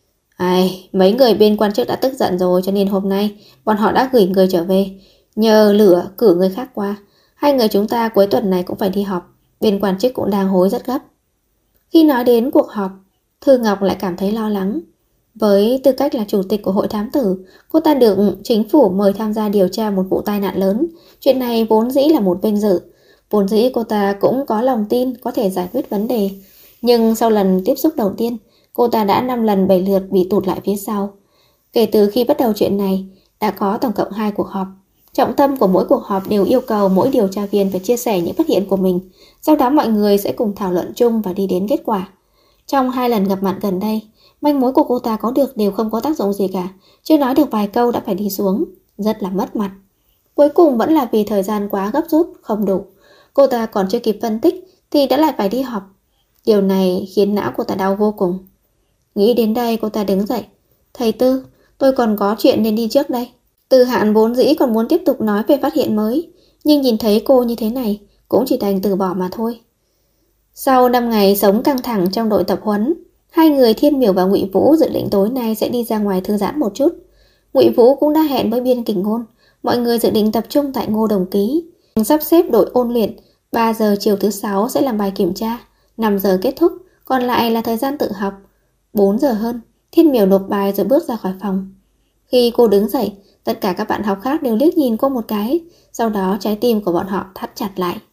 Mấy người bên quan chức đã tức giận rồi, cho nên hôm nay bọn họ đã gửi người trở về, nhờ Lửa cử người khác qua. 2 người chúng ta cuối tuần này cũng phải đi họp, bên quan chức cũng đang hối rất gấp. Khi nói đến cuộc họp, Thư Ngọc lại cảm thấy lo lắng. Với tư cách là chủ tịch của hội thám tử, cô ta được chính phủ mời tham gia điều tra một vụ tai nạn lớn. Chuyện này vốn dĩ là một vinh dự. Vốn dĩ cô ta cũng có lòng tin có thể giải quyết vấn đề. Nhưng sau lần tiếp xúc đầu tiên, cô ta đã 5 lần 7 lượt bị tụt lại phía sau. Kể từ khi bắt đầu chuyện này, đã có tổng cộng 2 cuộc họp. Trọng tâm của mỗi cuộc họp đều yêu cầu mỗi điều tra viên phải chia sẻ những phát hiện của mình. Sau đó mọi người sẽ cùng thảo luận chung và đi đến kết quả. Trong 2 lần gặp mặt gần đây, manh mối của cô ta có được đều không có tác dụng gì cả. Chưa nói được vài câu đã phải đi xuống, rất là mất mặt. Cuối cùng vẫn là vì thời gian quá gấp rút, không đủ. Cô ta còn chưa kịp phân tích thì đã lại phải đi họp. Điều này khiến não cô ta đau vô cùng. Nghĩ đến đây cô ta đứng dậy. Thầy Tư, tôi còn có chuyện nên đi trước đây. Tư Hạn vốn dĩ còn muốn tiếp tục nói về phát hiện mới, nhưng nhìn thấy cô như thế này cũng chỉ đành từ bỏ mà thôi. Sau 5 ngày sống căng thẳng trong đội tập huấn, 2 người Thiên Miểu và Ngụy Vũ dự định tối nay sẽ đi ra ngoài thư giãn một chút. Ngụy Vũ cũng đã hẹn với Biên Kình Ngôn, mọi người dự định tập trung tại Ngô Đồng Ký, sắp xếp đội ôn luyện. 3 giờ chiều thứ 6 sẽ làm bài kiểm tra, 5 giờ kết thúc, còn lại là thời gian tự học. 4 giờ hơn, Thiên Miểu nộp bài rồi bước ra khỏi phòng. Khi cô đứng dậy, tất cả các bạn học khác đều liếc nhìn cô một cái, sau đó trái tim của bọn họ thắt chặt lại.